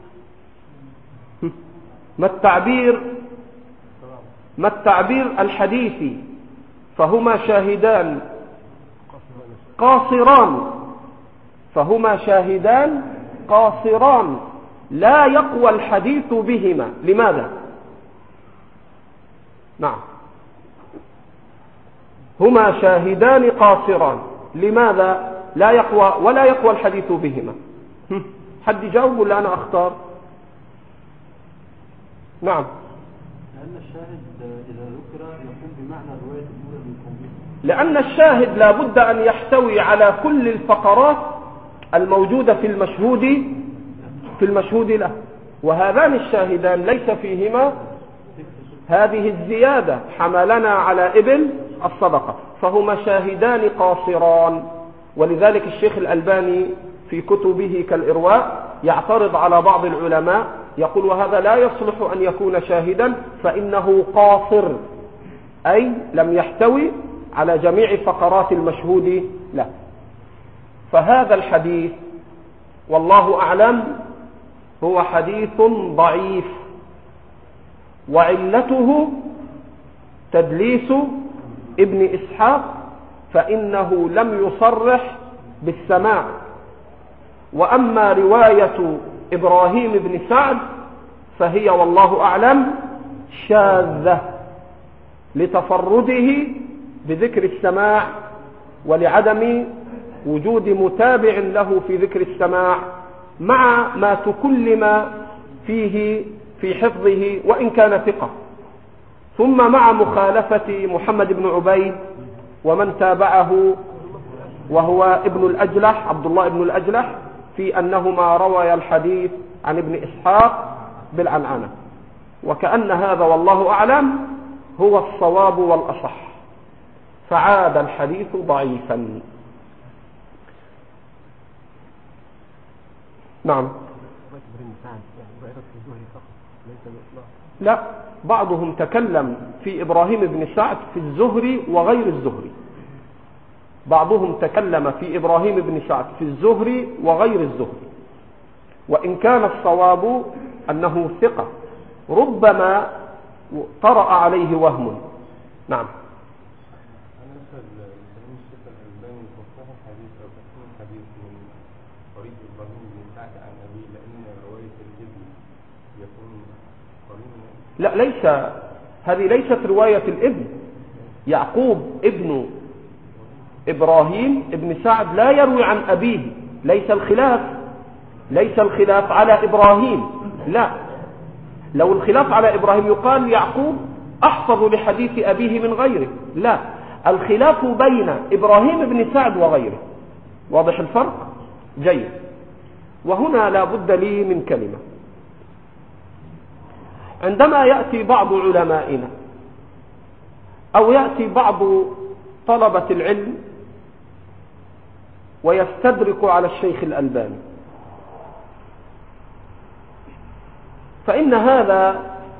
A: ما التعبير الحديثي؟ فهما شاهدان قاصران، فهما شاهدان قاصران لا يقوى الحديث بهما. لماذا؟ نعم، هما شاهدان قاصران، لماذا لا يقوى ولا يقوى الحديث بهما؟ حد يجاوب ولا أنا أختار؟ نعم،
B: لأن الشاهد إذا ذكر يكون بمعنى الرواية الأولى من قوله،
A: لأن الشاهد لا بد أن يحتوي على كل الفقرات الموجودة في المشهود له، وهذان الشاهدان ليس فيهما هذه الزيادة، حملنا على إبل الصدقة، فهما شاهدان قاصران. ولذلك الشيخ الألباني في كتبه كالإرواء يعترض على بعض العلماء، يقول وهذا لا يصلح أن يكون شاهدا فإنه قاصر، أي لم يحتوي على جميع فقرات المشهود له. فهذا الحديث والله أعلم هو حديث ضعيف، وعلته تدليس ابن إسحاق، فإنه لم يصرح بالسماع. وأما رواية إبراهيم بن سعد فهي والله أعلم شاذة لتفرده بذكر السماع، ولعدم وجود متابع له في ذكر السماع، مع ما تكلم فيه في حفظه وإن كان ثقة، ثم مع مخالفة محمد بن عبيد ومن تابعه وهو ابن الأجلح عبد الله ابن الأجلح في أنهما روى الحديث عن ابن إسحاق بالعنعنة. وكأن هذا والله أعلم هو الصواب والأصح، فعاد الحديث ضعيفا. نعم، لا، بعضهم تكلم في إبراهيم بن سعد في الزهري وغير الزهري، بعضهم تكلم في إبراهيم بن سعد في الزهري وغير الزهري، وإن كان الصواب أنه ثقة، ربما طرأ عليه وهم. نعم، لا، هذه ليست رواية الابن. يعقوب ابن إبراهيم ابن سعد لا يروي عن أبيه، ليس الخلاف على إبراهيم، لا، لو الخلاف على إبراهيم يقال يعقوب أحفظ لحديث أبيه من غيره، لا، الخلاف بين إبراهيم بن سعد وغيره. واضح الفرق؟ جيد. وهنا لا بد لي من كلمة. عندما يأتي بعض علمائنا أو يأتي بعض طلبة العلم ويستدرك على الشيخ الألباني، فإن هذا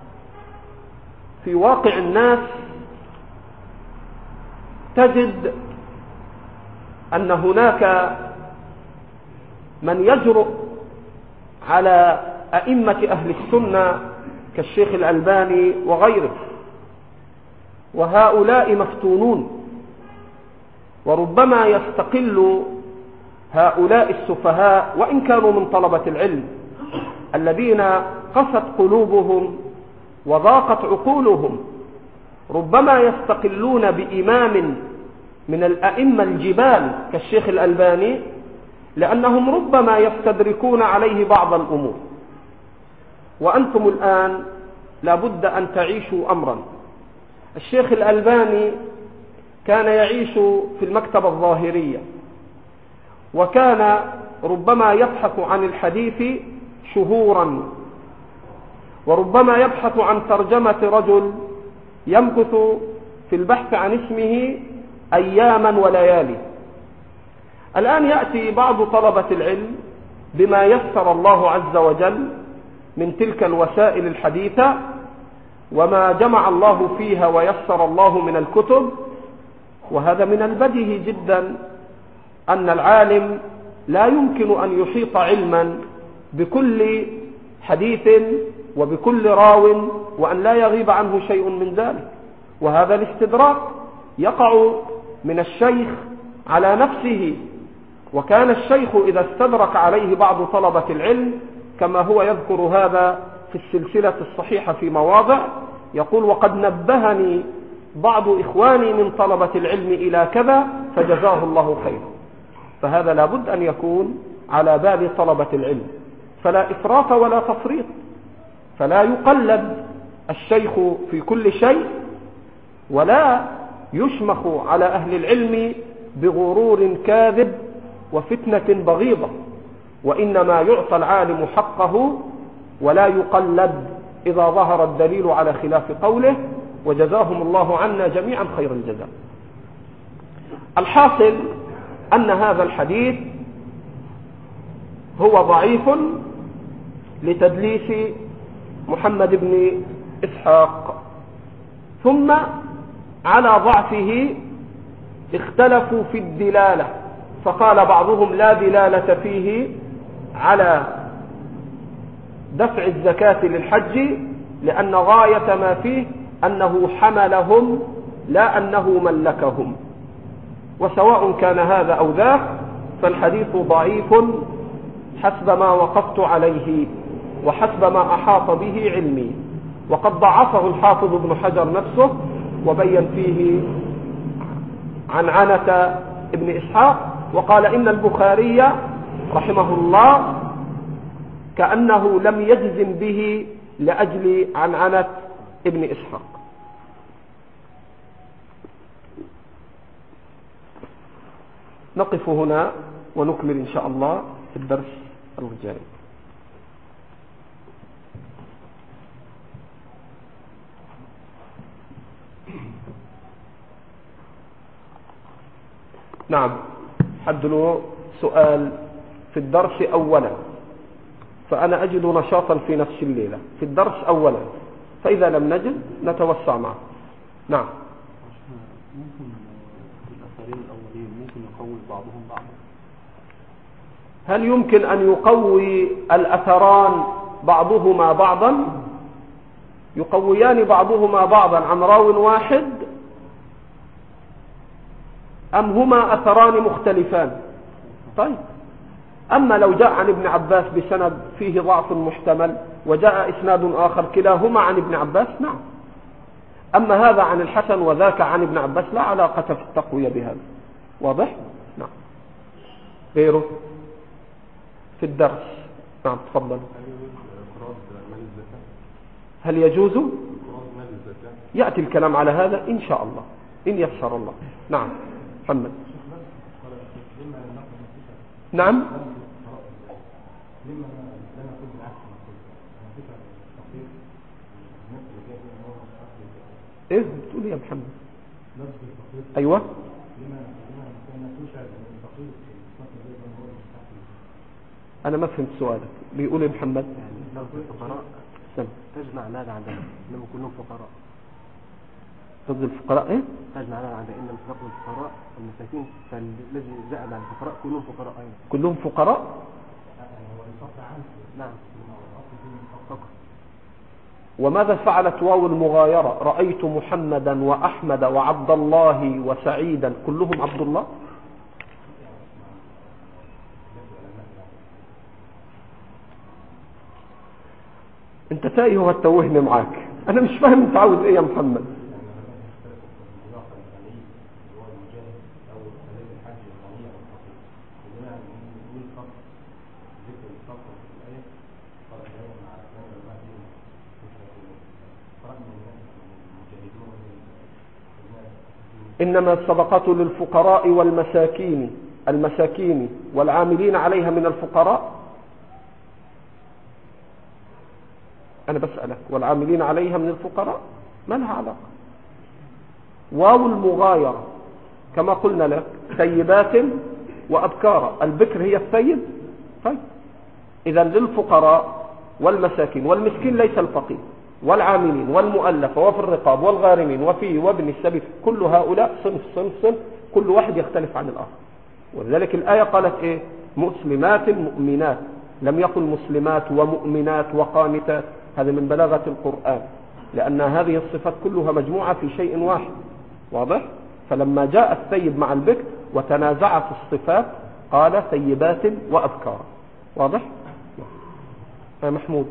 A: في واقع الناس تجد أن هناك من يجرؤ على أئمة أهل السنة كالشيخ الألباني وغيره، وهؤلاء مفتونون، وربما يستقل هؤلاء السفهاء وإن كانوا من طلبة العلم الذين قست قلوبهم وضاقت عقولهم، ربما يستقلون بإمام من الأئمة الجبال كالشيخ الألباني، لأنهم ربما يستدركون عليه بعض الأمور. وأنتم الآن لابد أن تعيشوا أمرا. الشيخ الألباني كان يعيش في المكتبة الظاهرية، وكان ربما يبحث عن الحديث شهورا، وربما يبحث عن ترجمة رجل يمكث في البحث عن اسمه أياما وليالي. الآن يأتي بعض طلبة العلم بما يسر الله عز وجل من تلك الوسائل الحديثة وما جمع الله فيها ويسر الله من الكتب، وهذا من البديهي جدا أن العالم لا يمكن أن يحيط علما بكل حديث وبكل راو وأن لا يغيب عنه شيء من ذلك. وهذا الاستدراك يقع من الشيخ على نفسه، وكان الشيخ إذا استدرك عليه بعض طلبة العلم كما هو يذكر هذا في السلسلة الصحيحة في مواضع، يقول: وقد نبهني بعض إخواني من طلبة العلم إلى كذا فجزاه الله خيرا. فهذا لابد أن يكون على بال طلبة العلم، فلا إفراط ولا تفريط، فلا يقلد الشيخ في كل شيء، ولا يشمخ على أهل العلم بغرور كاذب وفتنة بغيضة، وإنما يعطى العالم حقه ولا يقلد إذا ظهر الدليل على خلاف قوله، وجزاهم الله عنا جميعا خير الجزاء. الحاصل أن هذا الحديث هو ضعيف لتدليس محمد بن إسحاق. ثم على ضعفه اختلفوا في الدلالة، فقال بعضهم لا دلالة فيه على دفع الزكاة للحج، لأن غاية ما فيه أنه حملهم لا أنه ملكهم، وسواء كان هذا أو ذاك فالحديث ضعيف حسب ما وقفت عليه وحسب ما أحاط به علمي. وقد ضعفه الحافظ ابن حجر نفسه وبين فيه عنعنة ابن إسحاق، وقال إن البخاري رحمه الله كأنه لم يجزم به لأجل عنعنة ابن إسحاق. نقف هنا ونكمل إن شاء الله في الدرس الجاي. نعم، حد له سؤال في الدرس أولا، فأنا أجد نشاطا في نفس الليلة في الدرس أولا، فإذا لم نجد نتوسع معه. نعم.
B: ممكن الأثرين الأولين ممكن يقوي بعضهم بعضا؟
A: هل يمكن أن يقوي الأثران بعضهما بعضا؟ يقويان بعضهما بعضا عن راو واحد، أم هما أثران مختلفان؟ طيب، أما لو جاء عن ابن عباس بسند فيه ضعف محتمل وجاء إسناد آخر كلاهما عن ابن عباس، نعم. أما هذا عن الحسن وذاك عن ابن عباس لا علاقة في التقوية بهذا. واضح؟ نعم. غيره في الدرس. نعم، تفضل. هل يجوز؟ يأتي الكلام على هذا إن شاء الله إن يسر الله. نعم محمد. نعم. ايه بتقول يا محمد؟ ايوه انا ما فهمت سؤالك. بيقول يا محمد
C: لو الفقراء تجمع ماذا عندنا انهم كلهم فقراء.
A: قصد الفقراء ايه؟
C: تجمع ماذا عندنا انهم تقوا الفقراء والمساكين، فالذي زعم عن الفقراء كلهم فقراء ايضا.
A: كلهم فقراء؟
C: نعم.
A: وماذا فعلت واو المغايرة؟ رأيت محمدا وأحمد وعبد الله وسعيدا كلهم عبد الله. انت تايه وهتوهني معاك، انا مش فاهم انت عاوز ايه يا محمد. إنما الصدقات للفقراء المساكين والعاملين عليها من الفقراء. أنا بسألك، والعاملين عليها من الفقراء ما لها علاقة. واو المغايرة كما قلنا لك ثيبات وأبكارا، البكر هي الثيب. طيب إذا للفقراء والمساكين، والمسكين ليس الفقير، والعاملين والمؤلفة وفي الرقاب والغارمين وفي وابن السبيل، كل هؤلاء صنف كل واحد يختلف عن الآخر. ولذلك الآية قالت إيه؟ مسلمات مؤمنات، لم يقل مسلمات ومؤمنات وقانتات. هذا من بلاغة القرآن، لأن هذه الصفات كلها مجموعة في شيء واحد. واضح؟ فلما جاء الثيب مع البكر وتنازعت الصفات قال ثيبات وأبكارا. واضح؟ يا محمود.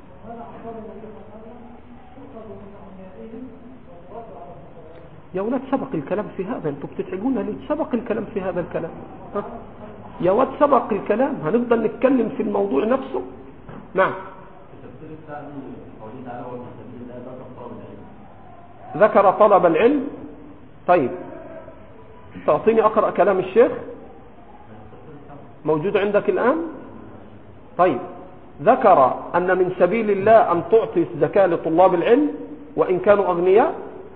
A: يا ولاد سبق الكلام في هذا، انتوا بتتعبونا ليه؟ سبق الكلام في هذا الكلام. يا ولد سبق الكلام، هنفضل نتكلم في الموضوع نفسه. نعم. ذكر طلب العلم. طيب تعطيني أقرأ كلام الشيخ موجود عندك الآن. طيب ذكر أن من سبيل الله أن تعطي الزكاة لطلاب العلم وإن كانوا أغنياء.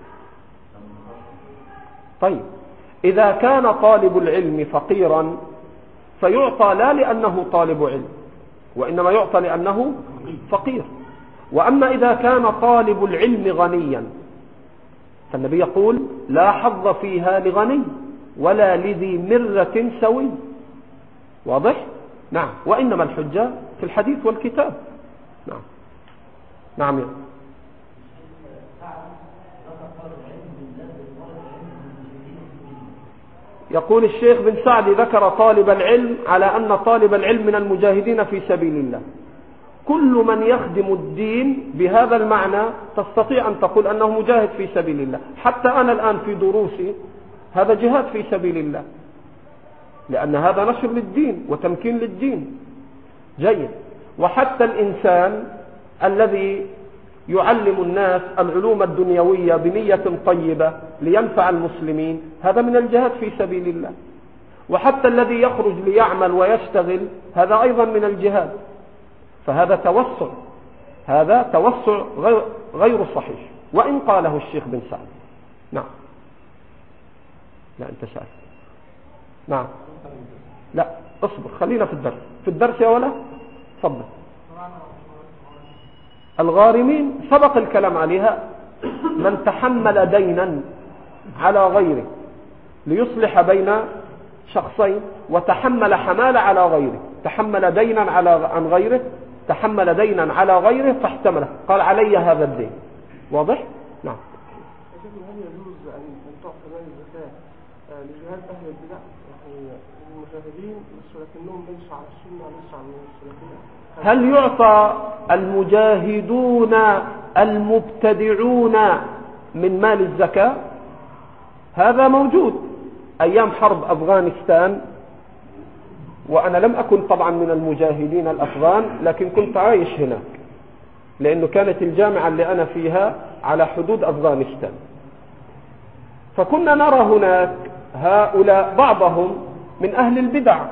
A: طيب إذا كان طالب العلم فقيرا فيعطى لا لأنه طالب علم، وإنما يعطى لأنه فقير. وأما إذا كان طالب العلم غنيا فالنبي يقول لا حظ فيها لغني ولا لذي مرة سوي. واضح؟ نعم. وإنما الحجة في الحديث والكتاب. نعم. نعم يا. يقول الشيخ بن سعد ذكر طالب العلم على أن طالب العلم من المجاهدين في سبيل الله. كل من يخدم الدين بهذا المعنى تستطيع أن تقول أنه مجاهد في سبيل الله. حتى أنا الآن في دروسي هذا جهاد في سبيل الله، لأن هذا نشر للدين وتمكين للدين. جيد. وحتى الإنسان الذي يعلم الناس العلوم الدنيوية بنية طيبة لينفع المسلمين هذا من الجهاد في سبيل الله. وحتى الذي يخرج ليعمل ويشتغل هذا أيضا من الجهاد. فهذا توسع، هذا توسع غير صحيح وإن قاله الشيخ بن سعد. نعم. لا أنت سأل. نعم. لا اصبر، خلينا في الدرس يا ولا. تفضل. الغارمين سبق الكلام عليها. من تحمل دينا على غيره ليصلح بين شخصين وتحمل حمالة على غيره، تحمل دينا عن غيره، تحمل دينا على غيره فاحتمله، قال علي هذا الدين. واضح؟ نعم.
D: هل يجوز أن تعطى مال الزكاة لجهاد أهل البدع؟ يعني المجاهدين بس ولكنهم ليسوا على السنة وليسوا على السلفية.
A: هل يعطى المجاهدون المبتدعون من مال الزكاة؟ هذا موجود أيام حرب أفغانستان، وأنا لم أكن طبعا من المجاهدين الأفغان لكن كنت عايش هناك، لأنه كانت الجامعة اللي أنا فيها على حدود أفغانستان. فكنا نرى هناك هؤلاء بعضهم من أهل البدع.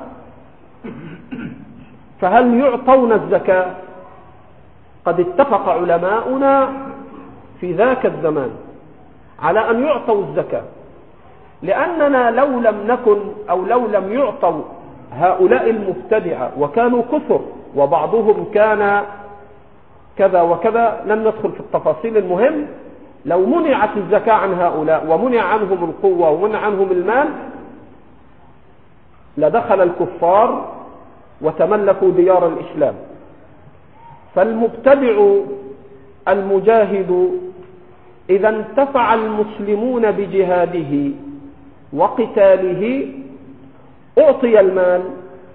A: فهل يعطون الزكاة؟ قد اتفق علماؤنا في ذاك الزمان على أن يعطوا الزكاة، لأننا لو لم نكن أو لو لم يعطوا هؤلاء المبتدعة وكانوا كثر وبعضهم كان كذا وكذا لن ندخل في التفاصيل. المهم لو منعت الزكاة عن هؤلاء ومنع عنهم القوة ومنع عنهم المال لدخل الكفار وتملكوا ديار الإسلام. فالمبتدع المجاهد إذا انتفع المسلمون بجهاده وقتاله أعطي المال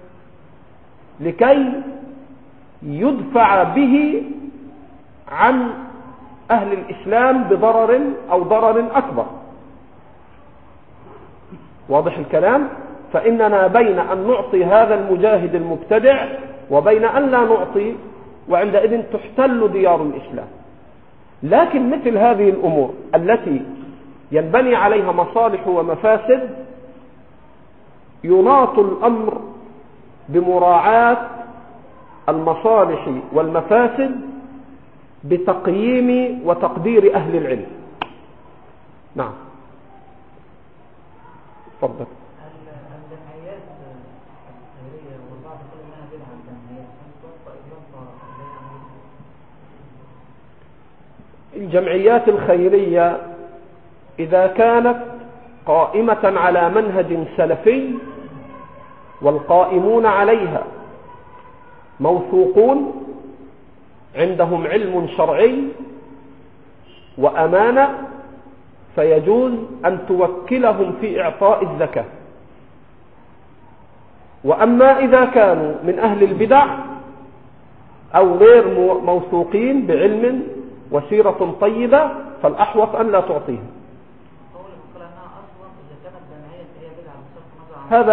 A: لكي يدفع به عن أهل الإسلام بضرر أو ضرر أكبر. واضح الكلام؟ فإننا بين أن نعطي هذا المجاهد المبتدع وبين أن لا نعطي، وعندئذ تحتل ديار الإسلام. لكن مثل هذه الأمور التي ينبني عليها مصالح ومفاسد يناط الأمر بمراعاة المصالح والمفاسد بتقييم وتقدير أهل العلم. نعم تفضل.
E: الجمعيات الخيرية والبعض يقول انها بدعة الجمعيات، هل توفى إضافة
A: الجمعيات الخيرية إذا كانت قائمة على منهج سلفي والقائمون عليها موثوقون عندهم علم شرعي وأمانة فيجوز أن توكلهم في إعطاء الزكاة. وأما إذا كانوا من أهل البدع أو غير موثوقين بعلم وسيرة طيبة فالأحوط أن لا تعطيهم. هذا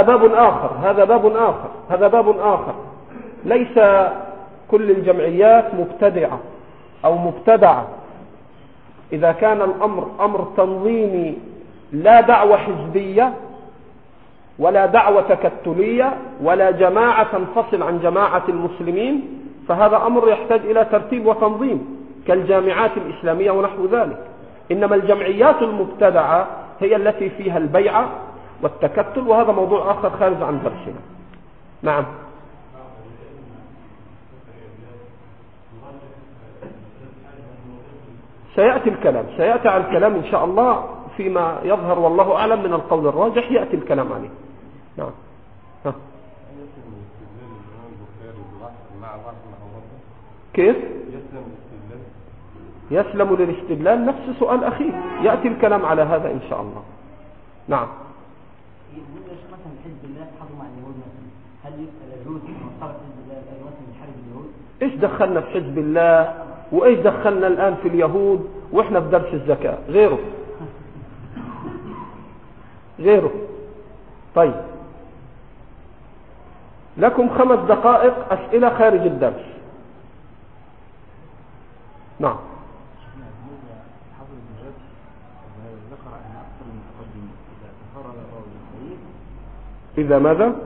A: باب آخر. ليس كل الجمعيات مبتدعة أو مبتدعة. إذا كان الأمر أمر تنظيمي لا دعوة حزبية ولا دعوة تكتلية ولا جماعة تنفصل عن جماعة المسلمين فهذا أمر يحتاج إلى ترتيب وتنظيم كالجامعات الإسلامية ونحو ذلك. إنما الجمعيات المبتدعة هي التي فيها البيعة والتكتل، وهذا موضوع آخر خارج عن درسنا. نعم. سيأتي على الكلام إن شاء الله فيما يظهر والله أعلم من القول الراجح يأتي الكلام عليه. نعم. كيف يسلم للاستدلال؟ نفس سؤال أخي يأتي الكلام على هذا إن شاء الله. نعم.
E: مثلا حزب الله حضروا مع اليهود مثلا، هل يجوز مصالح حزب الله مثلا يحارب اليهود؟
A: ايش دخلنا في حزب الله وايش دخلنا الآن في اليهود واحنا في درس الزكاة؟ غيره. طيب لكم 5 دقائق أسئلة خارج الدرس. نعم. إذا ماذا؟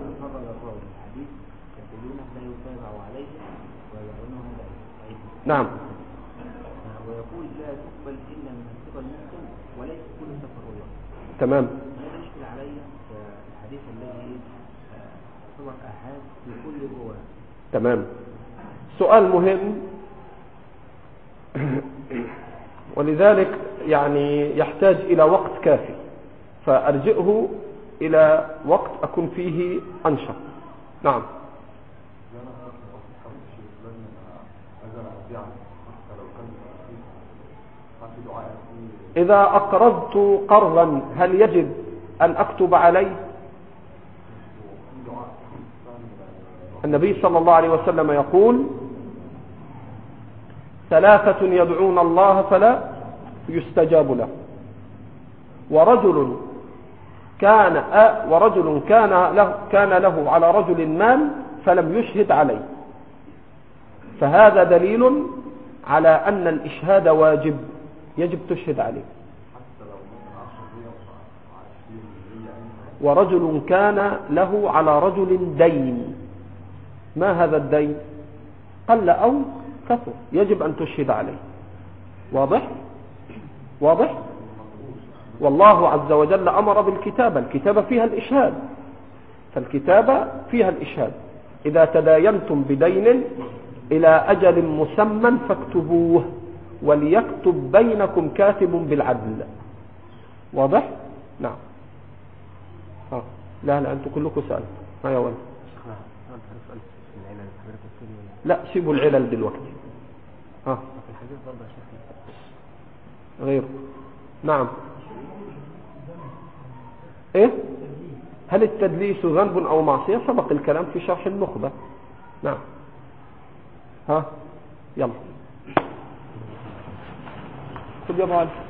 A: نعم.
E: ويقول لا تقبل إلا من الثقة المسلم وليس كل تفرعات.
A: تمام.
E: هذا يشكل علي الحديث الذي صور أحد في كل رواة.
A: تمام. سؤال مهم ولذلك يعني يحتاج إلى وقت كافي فأرجئه إلى وقت أكون فيه أنشط. نعم. إذا أقرضت قرضا هل يجب أن أكتب عليه؟ النبي صلى الله عليه وسلم يقول 3 يدعون الله فلا يستجاب له ورجل كان له على رجل مال فلم يشهد عليه. فهذا دليل على أن الإشهاد واجب، يجب تشهد عليه. ورجل كان له على رجل دين، ما هذا الدين؟ قل أو كثر، يجب أن تشهد عليه. واضح؟ والله عز وجل أمر بالكتابة، الكتابة فيها الإشهاد، فالكتابة فيها الإشهاد. إذا تداينتم بدين إلى أجل مسمى فاكتبوه وليكتب بينكم كاتب بالعدل. واضح؟ نعم. لا أنتم كلكم سألت. ما يا ولد؟ لا سيبوا العلل دلوقتي. غير. نعم. ايه؟ هل التدليس ذنب او معصية؟ سبق الكلام في شرح النخبة. نعم. يلا خذ يا ابو علي.